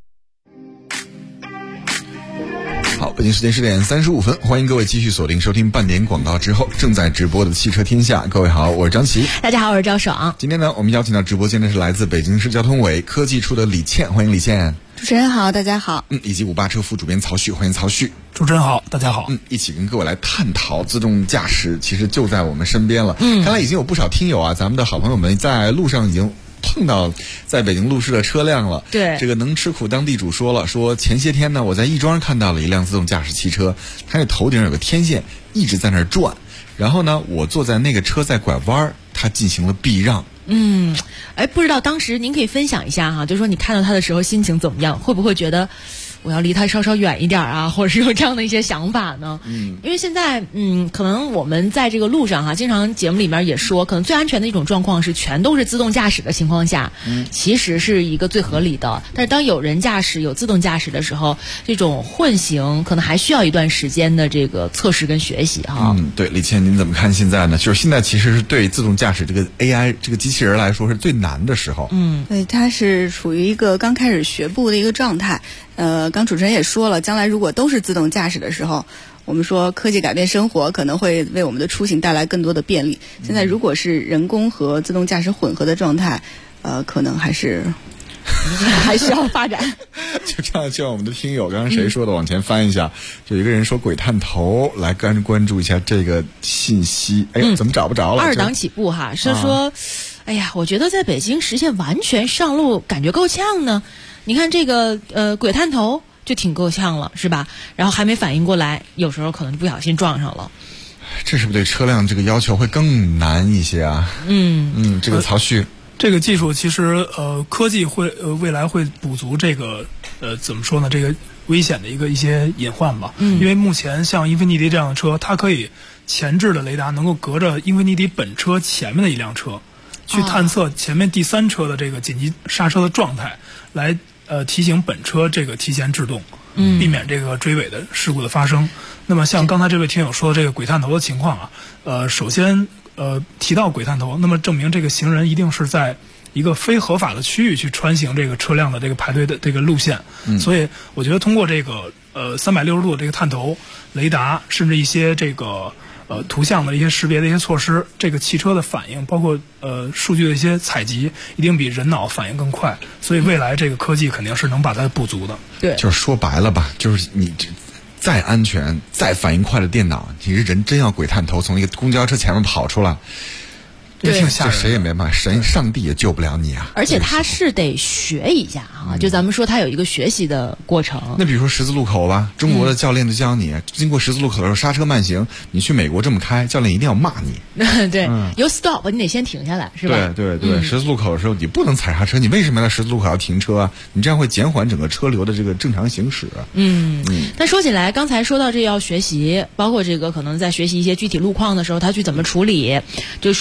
好，北京时间10点35分，欢迎各位继续锁定收听半点广告之后正在直播的汽车天下。各位好，我是张琪。 大家好，我是赵爽。 今天呢，我们邀请到直播间的是来自北京市交通委科技处的李倩，欢迎李倩。 主持人好，大家好。 以及58车副主编曹旭，欢迎曹旭。 主持人好，大家好。 一起跟各位来探讨自动驾驶，其实就在我们身边了。看来已经有不少听友啊，咱们的好朋友们在路上已经碰到在北京路试的车辆了。 对， 这个能吃苦当地主说了，说前些天呢，我在亦庄看到了一辆自动驾驶汽车，它那头顶有个天线一直在那儿转，然后呢，我坐在那个车在拐弯，它进行了避让。 不知道当时您可以分享一下哈，就是说你看到它的时候心情怎么样？会不会觉得我要离它稍稍远一点啊，或者是有这样的一些想法呢？因为现在可能我们在这个路上哈，经常节目里面也说，可能最安全的一种状况是全都是自动驾驶的情况下，其实是一个最合理的。但是当有人驾驶、有自动驾驶的时候，这种混行可能还需要一段时间的这个测试跟学习哈。 对，李倩您怎么看现在呢？就是现在其实是对自动驾驶这个 AI 这个机器人来说是最难的时候。 对，它是处于一个刚开始学步的一个状态。刚主持人也说了，将来如果都是自动驾驶的时候，我们说科技改变生活，可能会为我们的出行带来更多的便利。现在如果是人工和自动驾驶混合的状态，可能还是还需要发展。 就这样，像我们的听友，刚刚谁说的？往前翻一下，有一个人说鬼探头，来关注一下这个信息。哎呀，怎么找不着了？ 2档起步哈，是说，哎呀，我觉得在北京实现完全上路，感觉够呛呢。你看这个鬼探头就挺够呛了，是吧？然后还没反应过来，有时候可能就不小心撞上了。 这是不是对车辆这个要求会更难一些啊？这个曹旭， 这个技术其实科技会未来会补足这个怎么说呢？这个危险的一些隐患吧。因为目前像英菲尼迪这样的车，它可以前置的雷达能够隔着英菲尼迪本车前面的一辆车，去探测前面第三车的这个紧急刹车的状态，来提醒本车这个提前制动，避免这个追尾的事故的发生。那么像刚才这位听友说的这个鬼探头的情况啊，首先提到鬼探头，那么证明这个行人一定是在一个非合法的区域去穿行这个车辆的这个排队的这个路线。所以我觉得通过这个360度的这个探头、雷达，甚至一些这个图像的一些识别的一些措施，这个汽车的反应，包括数据的一些采集，一定比人脑反应更快。所以未来这个科技肯定是能把它补足的。 对， 就是说白了吧，就是你再安全、再反应快的电脑，你是人真要鬼探头从一个公交车前面跑出来， 挺吓人， 谁也没办法，上帝也救不了你啊！ 而且他是得学一下啊，就咱们说他有一个学习的过程。 那比如说十字路口吧，中国的教练就教你，经过十字路口的时候刹车慢行，你去美国这么开，教练一定要骂你。 对，有 stop 你得先停下来，是吧？ 对，十字路口的时候你不能踩刹车，你为什么在十字路口要停车啊？你这样会减缓整个车流的这个正常行驶。 但说起来，刚才说到这要学习，包括这个可能在学习一些具体路况的时候，他去怎么处理，就说到了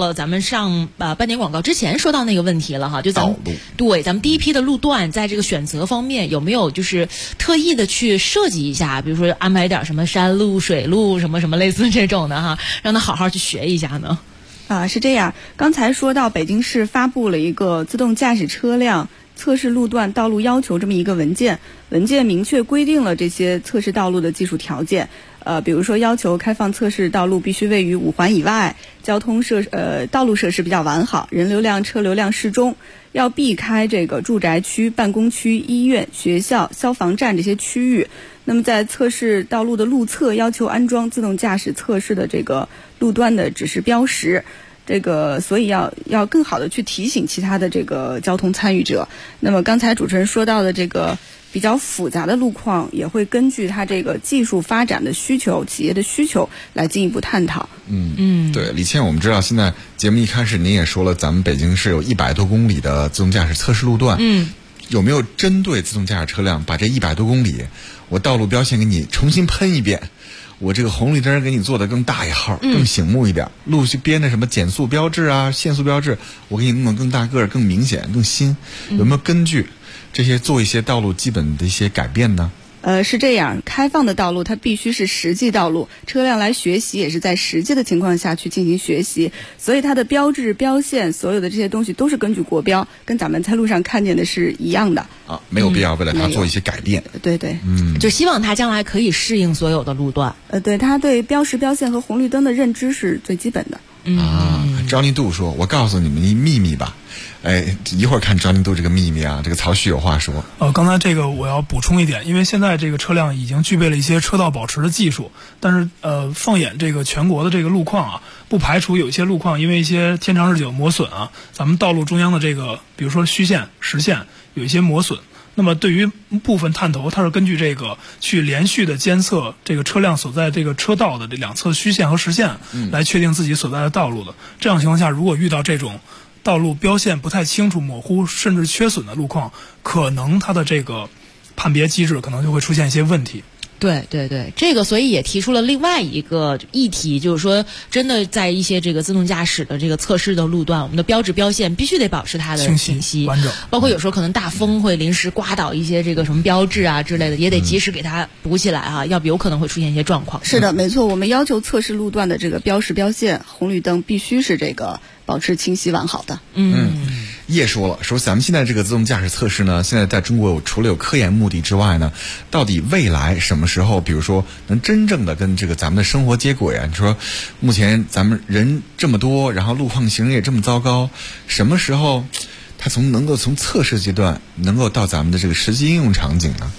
个咱们上半点广告之前说到那个问题了哈，就咱们第一批的路段在这个选择方面有没有就是特意的去设计一下，比如说安排点什么山路、水路什么什么类似这种的哈，让他好好去学一下呢？ 是这样，刚才说到北京市发布了一个自动驾驶车辆测试路段道路要求这么一个文件明确规定了这些测试道路的技术条件。比如说要求开放测试道路必须位于5环以外，道路设施比较完好，人流量车流量适中，要避开这个住宅区、办公区、医院、学校、消防站这些区域。那么在测试道路的路侧要求安装自动驾驶测试的这个路段的指示标识，所以要更好的去提醒其他的这个交通参与者。那么刚才主持人说到的这个比较复杂的路况，也会根据它这个技术发展的需求、企业的需求来进一步探讨。 对，李倩，我们知道现在节目一开始您也说了，咱们北京市有100多公里的自动驾驶测试路段。有没有针对自动驾驶车辆把这100多公里，我道路标线给你重新喷一遍？我这个红绿灯给你做的更大一号，更醒目一点，路边的什么减速标志啊、限速标志，我给你弄得更大个、更明显、更新。有没有根据这些做一些道路基本的一些改变呢？ 是这样，开放的道路它必须是实际道路，车辆来学习也是在实际的情况下去进行学习，所以它的标志、标线，所有的这些东西都是根据国标，跟咱们在路上看见的是一样的。 没有必要为了它做一些改变。 对， 就希望它将来可以适应所有的路段。 对，它对标识、标线和红绿灯的认知是最基本的。 张立度说：“我告诉你们一秘密吧。”一会儿看张立度这个秘密啊，这个曹旭有话说。 刚才这个我要补充一点，因为现在这个车辆已经具备了一些车道保持的技术，但是放眼这个全国的这个路况啊，不排除有一些路况因为一些天长日久磨损啊，咱们道路中央的这个，比如说虚线、实线有一些磨损。那么对于部分探头，它是根据这个去连续的监测这个车辆所在这个车道的这两侧虚线和实线，来确定自己所在的道路的。这样情况下，如果遇到这种道路标线不太清楚、模糊甚至缺损的路况，可能它的这个判别机制可能就会出现一些问题。 对，这个所以也提出了另外一个议题，就是说真的在一些这个自动驾驶的这个测试的路段，我们的标志标线必须得保持它的清晰完整， 包括有时候可能大风会临时刮倒一些这个什么标志啊之类的，也得及时给它补起来啊，要不有可能会出现一些状况。 是的，没错，我们要求测试路段的这个标识、标线、红绿灯必须是这个保持清晰完好的。 叶说咱们现在这个自动驾驶测试呢，现在在中国除了有科研目的之外呢，到底未来什么时候，比如说能真正的跟这个咱们的生活接轨啊？你说目前咱们人这么多，然后路况形势也这么糟糕，什么时候它能够从测试阶段能够到咱们的这个实际应用场景呢？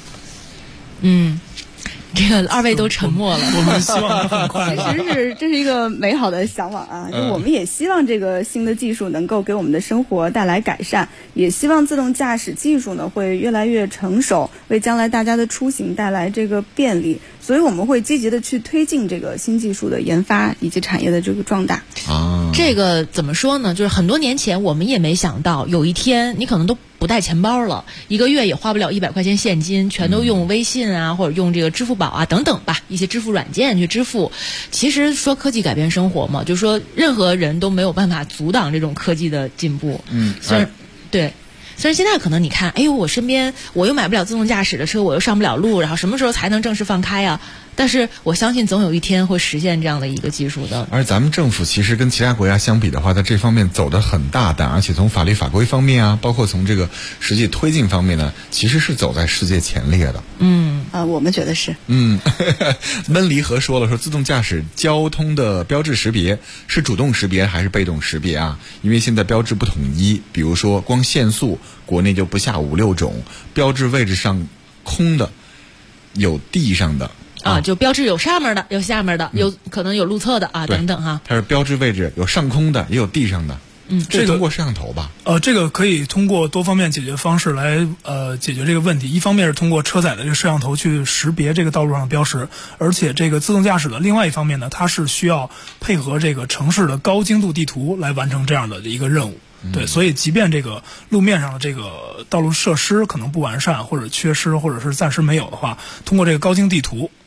这个二位都沉默了。 我们希望它很快。 这是一个美好的向往啊！就我们也希望这个新的技术能够给我们的生活带来改善，也希望自动驾驶技术呢会越来越成熟，为将来大家的出行带来这个便利。所以我们会积极的去推进这个新技术的研发以及产业的这个壮大。 这个怎么说呢？就是很多年前我们也没想到，有一天你可能都不带钱包了，一个月也花不了100块钱现金，全都用微信啊，或者用这个支付宝啊等等吧，一些支付软件去支付。其实说科技改变生活嘛，就是说任何人都没有办法阻挡这种科技的进步。虽然现在可能你看，我身边我又买不了自动驾驶的车，我又上不了路，然后什么时候才能正式放开啊？但是我相信总有一天会实现这样的一个技术的。 而咱们政府其实跟其他国家相比的话，在这方面走得很大胆，而且从法律法规方面啊，包括从这个实际推进方面呢，其实是走在世界前列的。 我们觉得是。 闷离合说自动驾驶交通的标志识别是主动识别还是被动识别啊？因为现在标志不统一，比如说光限速国内就不下5-6种，标志位置上空的，有地上的。 就标志有上面的，有下面的，有可能有路侧的啊，等等哈。 它是标志位置有上空的，也有地上的。这通过摄像头吧？ 这个可以通过多方面解决方式来解决这个问题。一方面是通过车载的这个摄像头去识别这个道路上的标识，而且这个自动驾驶的另外一方面呢，它是需要配合这个城市的高精度地图来完成这样的一个任务。对，所以即便这个路面上的这个道路设施可能不完善，或者缺失，或者是暂时没有的话，通过这个高精地图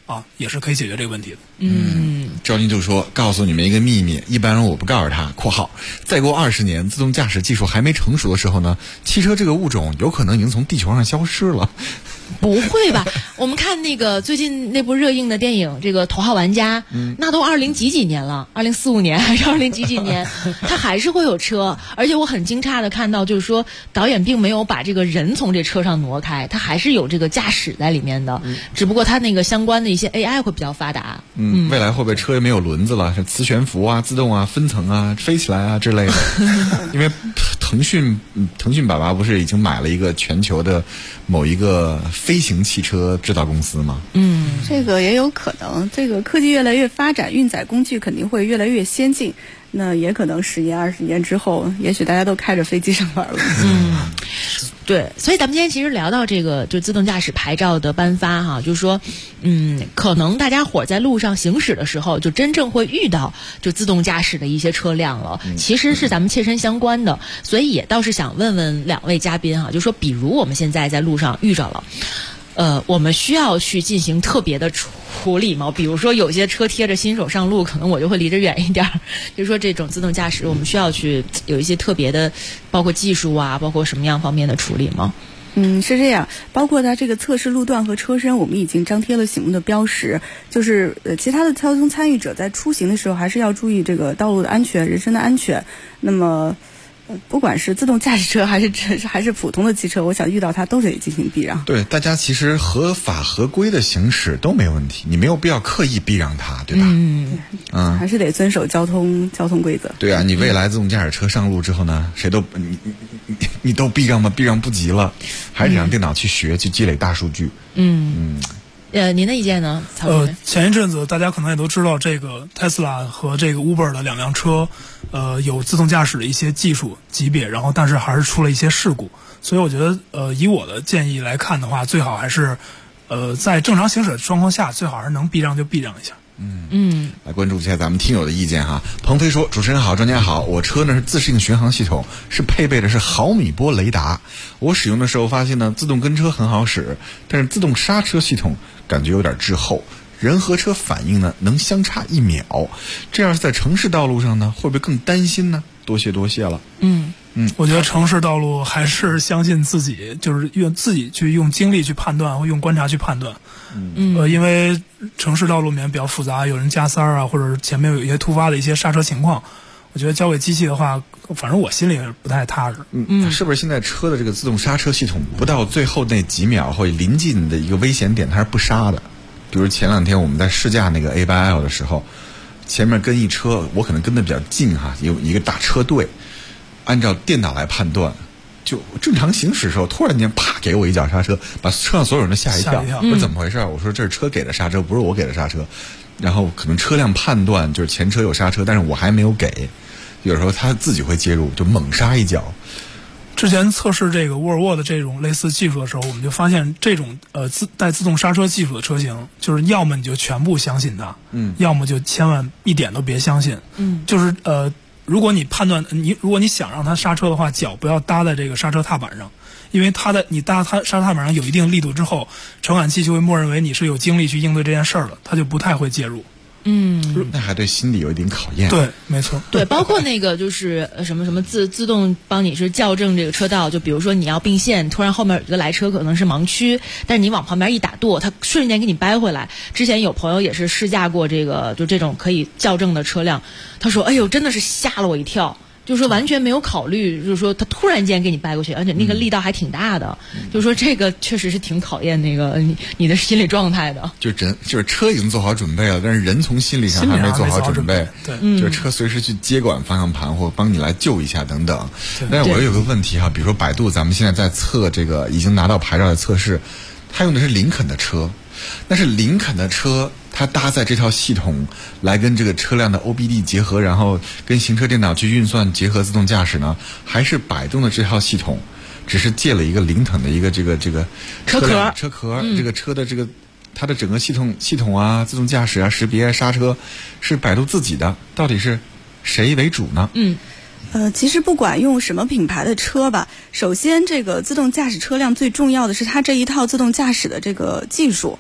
也是可以解决这个问题的。 赵军就说：“告诉你们一个秘密，一般人我不告诉他。（括号再过20年，自动驾驶技术还没成熟的时候呢，汽车这个物种有可能已经从地球上消失了。） 不会吧？我们看那个最近那部热映的电影，这个《头号玩家》，那都20几年了，2045年还是20几年，它还是会有车。而且我很惊诧的看到，就是说导演并没有把这个人从这车上挪开，它还是有这个驾驶在里面的，只不过它那个相关的一些 AI 会比较发达。 未来会不会车也没有轮子了，是磁悬浮啊、自动啊、分层啊、飞起来啊之类的？因为腾讯爸爸不是已经买了一个全球的某一个飞行汽车制造公司吗？ 这个也有可能。这个科技越来越发展，运载工具肯定会越来越先进。那也可能10年、20年之后，也许大家都开着飞机上班了。 对，所以咱们今天其实聊到这个就自动驾驶牌照的颁发哈，就是说，可能大家伙在路上行驶的时候，就真正会遇到就自动驾驶的一些车辆了，其实是咱们切身相关的，所以也倒是想问问2位嘉宾哈，就说比如我们现在在路上遇着了，我们需要去进行特别的处理吗？比如说有些车贴着新手上路，可能我就会离着远一点。就是说这种自动驾驶，我们需要去有一些特别的，包括技术啊，包括什么样方面的处理吗？ 是这样，包括它这个测试路段和车身，我们已经张贴了醒目的标识。就是其他的交通参与者在出行的时候，还是要注意这个道路的安全、人身的安全。那么不管是自动驾驶车还是普通的汽车，我想遇到它都得进行避让。 对，大家其实合法合规的行驶都没问题，你没有必要刻意避让它，对吧？ 还是得遵守交通规则。 对啊，你未来自动驾驶车上路之后呢，谁都你都避让吗？避让不及了，还是让电脑去学，去积累大数据。 您的意见呢？ 前一阵子大家可能也都知道，这个 Tesla 和这个 Uber 的2辆车，有自动驾驶的一些技术级别，然后但是还是出了一些事故。所以我觉得，以我的建议来看的话，最好还是，在正常行驶的状况下，最好还是能避让就避让一下。 来关注一下咱们听友的意见哈。鹏飞说：“主持人好，专家好，我车呢是自适应巡航系统，是配备的是毫米波雷达。我使用的时候发现呢，自动跟车很好使，但是自动刹车系统感觉有点滞后，人和车反应呢能相差1秒。这样在城市道路上呢，会不会更担心呢？多谢了。” 我觉得城市道路还是相信自己，就是自己去用精力去判断，或用观察去判断。因为城市道路里面比较复杂，有人加塞啊，或者前面有一些突发的一些刹车情况，我觉得交给机器的话，反正我心里不太踏实。 是不是现在车的这个自动刹车系统不到最后那几秒或临近的一个危险点，它是不刹的？比如前2天我们在试驾那个 A8L 的时候，前面跟一车，我可能跟得比较近哈，有一个大车队。按照电脑来判断，就正常行驶的时候，突然间啪给我一脚刹车，把车上所有人都吓一跳。我说怎么回事？我说这是车给的刹车，不是我给的刹车。然后可能车辆判断就是前车有刹车，但是我还没有给，有时候他自己会介入，就猛刹一脚。 之前测试这个沃尔沃的这种类似技术的时候，我们就发现这种带自动刹车技术的车型，就是要么你就全部相信它，要么就千万一点都别相信。就是如果你想让它刹车的话，脚不要搭在这个刹车踏板上，因为你搭它刹车踏板上有一定力度之后，传感器就会默认为你是有精力去应对这件事儿了，它就不太会介入。 那还对心理有一点考验。 对，没错。 对，包括那个就是什么自动帮你是校正这个车道，就比如说你要并线，突然后面有一个来车可能是盲区，但是你往旁边一打舵，它瞬间给你掰回来。之前有朋友也是试驾过这个，就这种可以校正的车辆，他说：“哎呦，真的是吓了我一跳。”就是说完全没有考虑，就是说他突然间给你掰过去，而且那个力道还挺大的。就是说这个确实是挺考验那个你的心理状态的。 就是车已经做好准备了，但是人从心理上还没做好准备。 对， 就是车随时去接管方向盘或帮你来救一下等等。但是我有个问题哈，比如说百度，咱们现在在测这个已经拿到牌照的测试，它用的是林肯的车，但是林肯的车它搭载这套系统来跟这个车辆的 OBD 结合，然后跟行车电脑去运算结合自动驾驶呢，还是百度的这套系统只是借了一个林肯的一个这个车壳，这个车的这个它的整个系统啊，自动驾驶啊，识别啊，刹车是百度自己的，到底是谁为主呢？ 其实不管用什么品牌的车吧，首先这个自动驾驶车辆最重要的是它这一套自动驾驶的这个技术。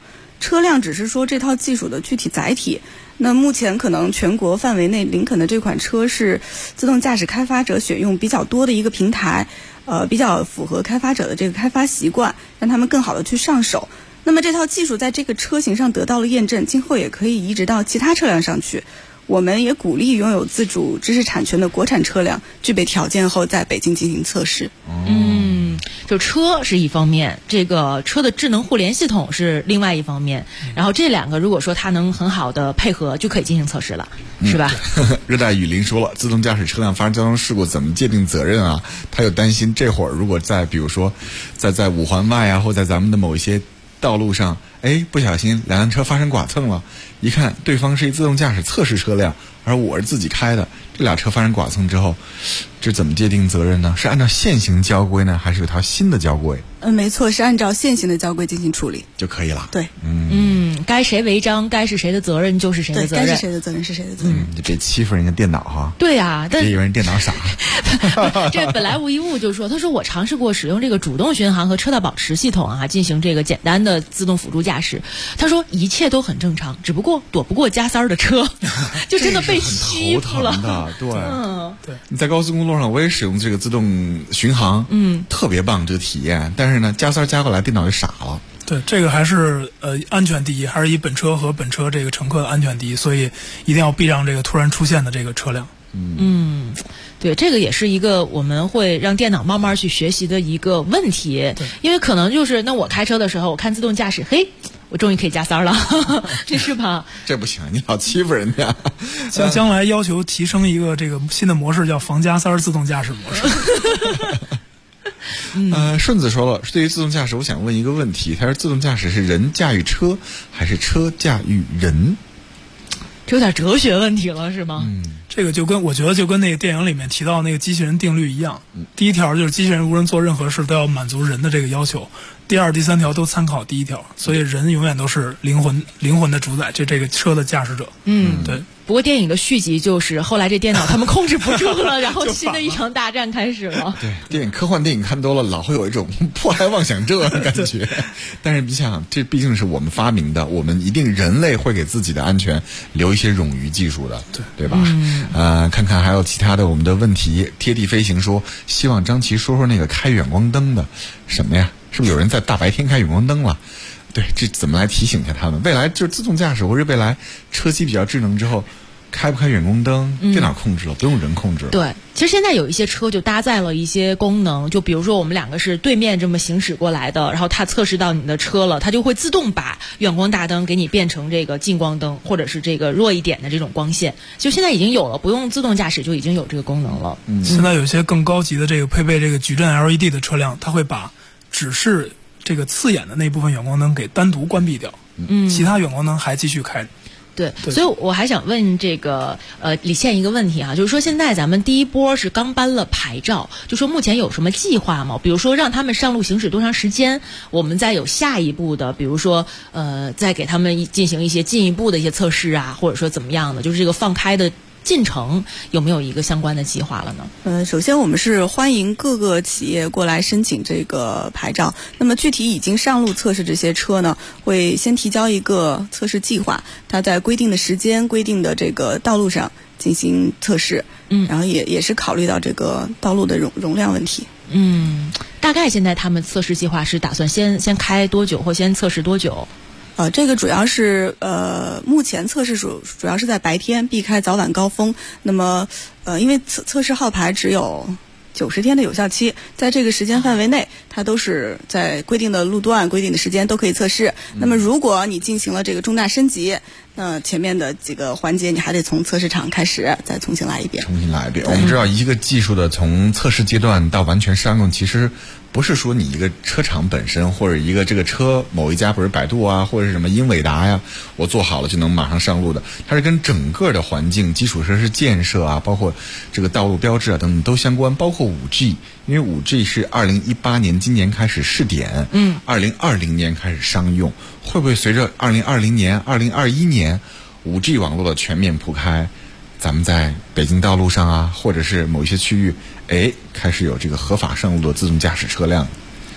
车辆只是说这套技术的具体载体。那目前可能全国范围内，林肯的这款车是自动驾驶开发者选用比较多的一个平台，比较符合开发者的这个开发习惯，让他们更好的去上手。那么这套技术在这个车型上得到了验证，今后也可以移植到其他车辆上去。我们也鼓励拥有自主知识产权的国产车辆具备条件后在北京进行测试。 就车是一方面，这个车的智能互联系统是另外一方面，然后这两个如果说它能很好的配合，就可以进行测试了，是吧？ 热带雨林说了，自动驾驶车辆发生交通事故怎么界定责任啊？他有担心这会儿如果在比如说在五环外啊，或在咱们的某一些道路上，不小心两辆车发生剐蹭了，一看对方是一自动驾驶测试车辆，而我是自己开的，这俩车发生剐蹭之后，这怎么界定责任呢？是按照现行交规呢，还是有条新的交规？ 没错，是按照现行的交规进行处理就可以了。 对， 该谁违章，该是谁的责任就是谁的责任， 该是谁的责任是谁的责任。 你别欺负人家电脑哈。 对呀， 别以为人电脑傻。 这本来无一物就说，他说我尝试过使用这个主动巡航和车道保持系统啊，进行这个简单的自动辅助驾驶。他说一切都很正常，只不过躲不过加塞儿的车，就真的被欺负了。 对，对。你在高速公路上，我也使用这个自动巡航，特别棒这个体验。但是呢，加塞儿加过来，电脑就傻了。 对，这个还是安全第一，还是以本车和本车这个乘客的安全第一，所以一定要避让这个突然出现的这个车辆。 对，这个也是一个我们会让电脑慢慢去学习的一个问题，因为可能就是那我开车的时候，我看自动驾驶，嘿，我终于可以加塞了，这是吧？ 这不行，你老欺负人家。 将来要求提升一个这个新的模式，叫防加塞自动驾驶模式。 顺子说了，对于自动驾驶，我想问一个问题，他说自动驾驶是人驾驭车，还是车驾驭人？ 这有点哲学问题了，是吗？ 这个我觉得就跟那个电影里面提到那个机器人定律一样。第一条就是机器人无论做任何事都要满足人的这个要求，第二、第三条都参考第一条，所以人永远都是灵魂的主宰，这个车的驾驶者。对。 不过电影的续集就是后来这电脑他们控制不住了，然后新的一场大战开始了。 对，科幻电影看多了，老会有一种迫害妄想症的感觉。但是你想，这毕竟是我们发明的，我们一定人类会给自己的安全留一些冗余技术的，对吧？看看还有其他的我们的问题。贴地飞行说，希望张琪说说那个开远光灯的什么呀？是不是有人在大白天开远光灯了？对，这怎么来提醒一下他们？未来就是自动驾驶，或者未来车机比较智能之后，开不开远光灯，电脑控制了，不用人控制了。 对，其实现在有一些车就搭载了一些功能，就比如说我们两个是对面这么行驶过来的，然后它测试到你的车了，它就会自动把远光大灯给你变成这个近光灯，或者是这个弱一点的这种光线。就现在已经有了，不用自动驾驶就已经有这个功能了。 现在有一些更高级的这个配备这个矩阵 LED 的车辆，它会把只是这个刺眼的那部分远光灯给单独关闭掉，其他远光灯还继续开着。 对，所以我还想问这个李倩一个问题啊，就是说现在咱们第一波是刚颁了牌照，就说目前有什么计划吗？比如说让他们上路行驶多长时间，我们再有下一步的，比如说再给他们进行一些进一步的一些测试啊，或者说怎么样的，就是这个放开的进程有没有一个相关的计划了呢？ 首先我们是欢迎各个企业过来申请这个牌照。那么具体已经上路测试这些车呢，会先提交一个测试计划，它在规定的时间、规定的这个道路上进行测试。然后也是考虑到这个道路的容量问题。 大概现在他们测试计划是打算先开多久，或先测试多久？ 这个主要是目前测试主要是在白天，避开早晚高峰。那么因为测试号牌只有90天的有效期，在这个时间范围内，它都是在规定的路段、规定的时间都可以测试。那么如果你进行了这个重大升级，那前面的几个环节你还得从测试场开始再重新来一遍。 我们知道一个技术的从测试阶段到完全商用，其实不是说你一个车厂本身或者一个这个车某一家，比如百度啊或者是什么英伟达呀，我做好了就能马上上路的，它是跟整个的环境基础设施建设啊，包括这个道路标志啊等等都相关，包括 5G， 因为 5G 是2018年今年开始试点，2020年开始商用，会不会随着2020年、2021年 5G 网络的全面铺开，咱们在北京道路上啊，或者是某一些区域，开始有这个合法上路的自动驾驶车辆？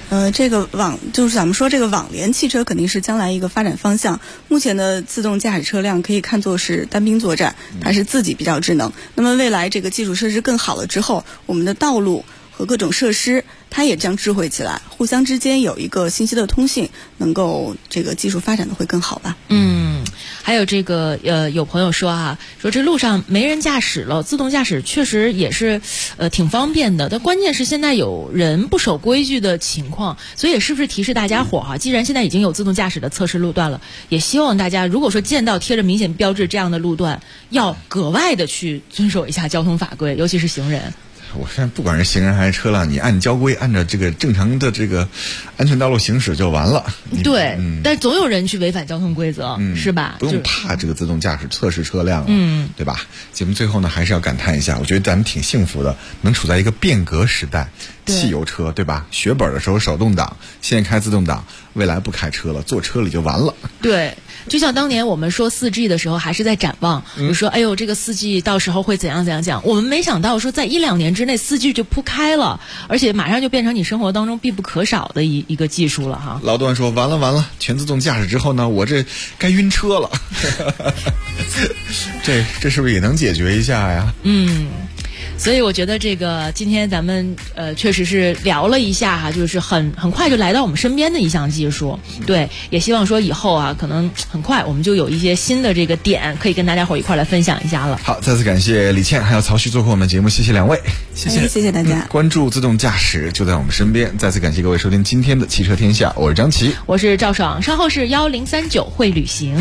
这个就是咱们说这个网联汽车肯定是将来一个发展方向。目前的自动驾驶车辆可以看作是单兵作战，它是自己比较智能。那么未来这个基础设施更好了之后，我们的道路和各种设施它也将智慧起来，互相之间有一个信息的通信，能够这个技术发展的会更好吧。 还有这个有朋友说说这路上没人驾驶了，自动驾驶确实也是挺方便的，但关键是现在有人不守规矩的情况，所以也是不是提示大家伙既然现在已经有自动驾驶的测试路段了，也希望大家如果说见到贴着明显标志这样的路段，要格外的去遵守一下交通法规，尤其是行人。 我现在不管是行人还是车辆，你按交规，按照这个正常的这个安全道路行驶就完了。 对，但总有人去违反交通规则，是吧？ 不用怕这个自动驾驶测试车辆了，对吧？节目最后呢，还是要感叹一下，我觉得咱们挺幸福的，能处在一个变革时代。汽油车对吧？学本的时候手动挡，现在开自动挡，未来不开车了，坐车里就完了。 对，就像当年我们说 4G 的时候，还是在展望，就说哎呦这个 4G 到时候会怎样怎样讲。我们没想到说在1-2年之内 4G 就铺开了，而且马上就变成你生活当中必不可少的一个技术了哈。 老段说完了，全自动驾驶之后呢，我这该晕车了。这是不是也能解决一下呀？ 所以我觉得这个今天咱们确实是聊了一下就是很快就来到我们身边的一项技术。对，也希望说以后可能很快我们就有一些新的这个点可以跟大家伙一块来分享一下了。 好，再次感谢李倩还有曹旭做客我们节目，谢谢两位。 谢谢大家。 关注自动驾驶就在我们身边。再次感谢各位收听今天的汽车天下，我是张琪， 我是赵爽，稍后是1039会旅行。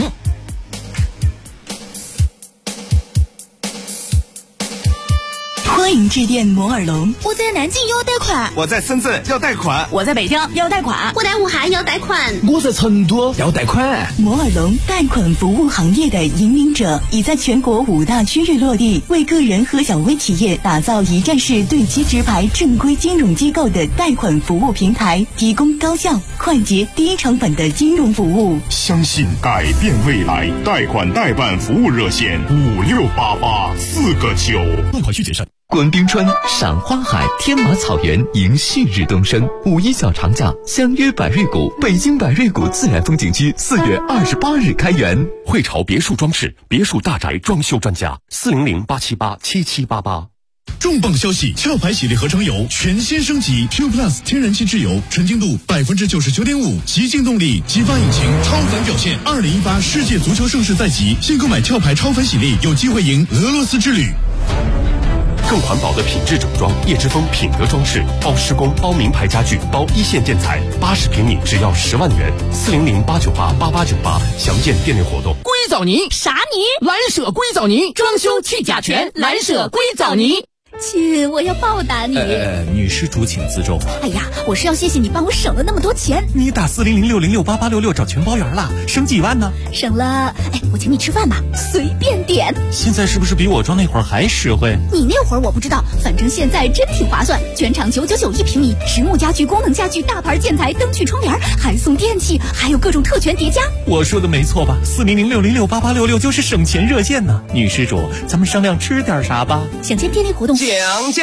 欢迎致电摩尔龙。 我在南京要贷款， 我在深圳要贷款， 我在北京要贷款，我在武汉要贷款， 我在成都要贷款。 摩尔龙贷款服务行业的引领者，已在全国5大区域落地，为个人和小微企业打造一站式对接直排正规金融机构的贷款服务平台，提供高效、快捷、低成本的金融服务。 相信改变未来，贷款代办服务热线5688-4个9， 贷款需谨慎。 观冰川、赏花海、天马草原迎旭日东升。5·1小长假，相约百瑞谷，北京百瑞谷自然风景区4月28日开园。 汇潮别墅装饰，别墅大宅装修专家，400-878-7788。 重磅消息！壳牌系列合成油全新升级 Q Plus 天然气质油，纯净度99.5%，极净动力，激发引擎，超凡表现。2018世界足球盛世在即，新购买壳牌超凡系列有机会赢俄罗斯之旅。 更环保的品质整装，叶之峰品德装饰，包施工，包名牌家具，包一线建材，80平米只要10万元，400-898-8898，详见店内活动。 硅藻泥啥泥？蓝舍硅藻泥，装修去甲醛，蓝舍硅藻泥。 亲，我要报答你。 女施主请自重。 哎呀，我是要谢谢你帮我省了那么多钱。 你打400-606-8866找全包圆了，省几万呢？ 省了，我请你吃饭吧，随便点。 现在是不是比我装那会儿还实惠？ 你那会儿我不知道，反正现在真挺划算。全场999一平米，实木家具、功能家具、大牌建材、灯具、窗帘，还送电器，还有各种特权叠加。 我说的没错吧？400-606-8866就是省钱热线呢。女施主，咱们商量吃点啥吧？ 想见店内活动。 降！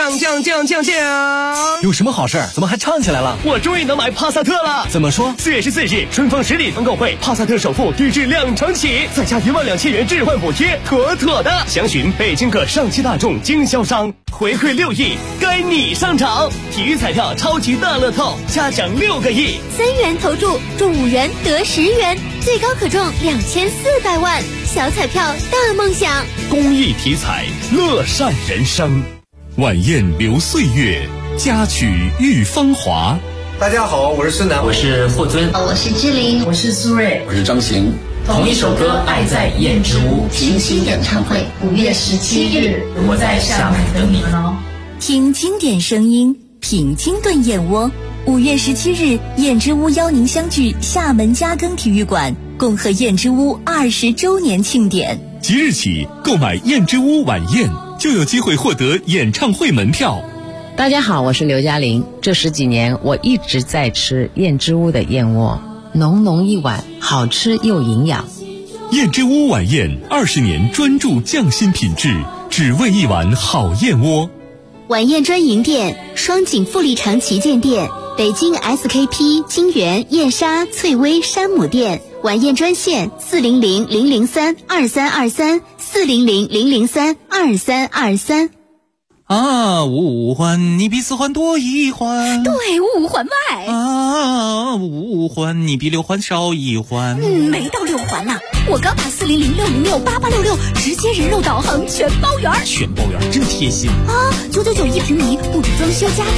有什么好事？怎么还唱起来了？ 我终于能买帕萨特了！ 怎么说 ？4月14日，春风十里团购会，帕萨特首付低至2成起，再加12000元置换补贴，妥妥的。详询北京各上汽大众经销商。回馈6亿，该你上场！体育彩票超级大乐透，加奖6个亿 ，3元投注，中5元得10元，最高可中2400万。小彩票大梦想， 公益体彩，乐善人生。 晚宴留岁月，佳曲遇芳华。 大家好，我是孙楠， 我是霍尊， 我是志玲， 我是苏芮， 我是张行。 同一首歌，爱在燕之屋清新演唱会，5月17日， 我在厦门等你们哦。 听经典声音，品清炖燕窝。5月17日，燕之屋邀您相聚厦门嘉庚体育馆，共贺燕之屋20周年庆典。 即日起购买燕之屋晚宴，就有机会获得演唱会门票。 大家好，我是刘嘉玲。这10几年，我一直在吃燕之屋的燕窝，浓浓一碗，好吃又营养。 燕之屋晚宴20年专注匠心品质，只为一碗好燕窝。 晚宴专营店：双井富力城旗舰店、 北京 SKP 金源燕莎翠微山姆店晚宴专线400-003-2323，400-003-2323。 啊，五环你比四环多一环， 对，五环外啊，五环你比六环少一环。 没到六环呢，我刚打400-606-8866，直接人肉导航全包圆， 全包圆真贴心啊！999一平米，布置装修家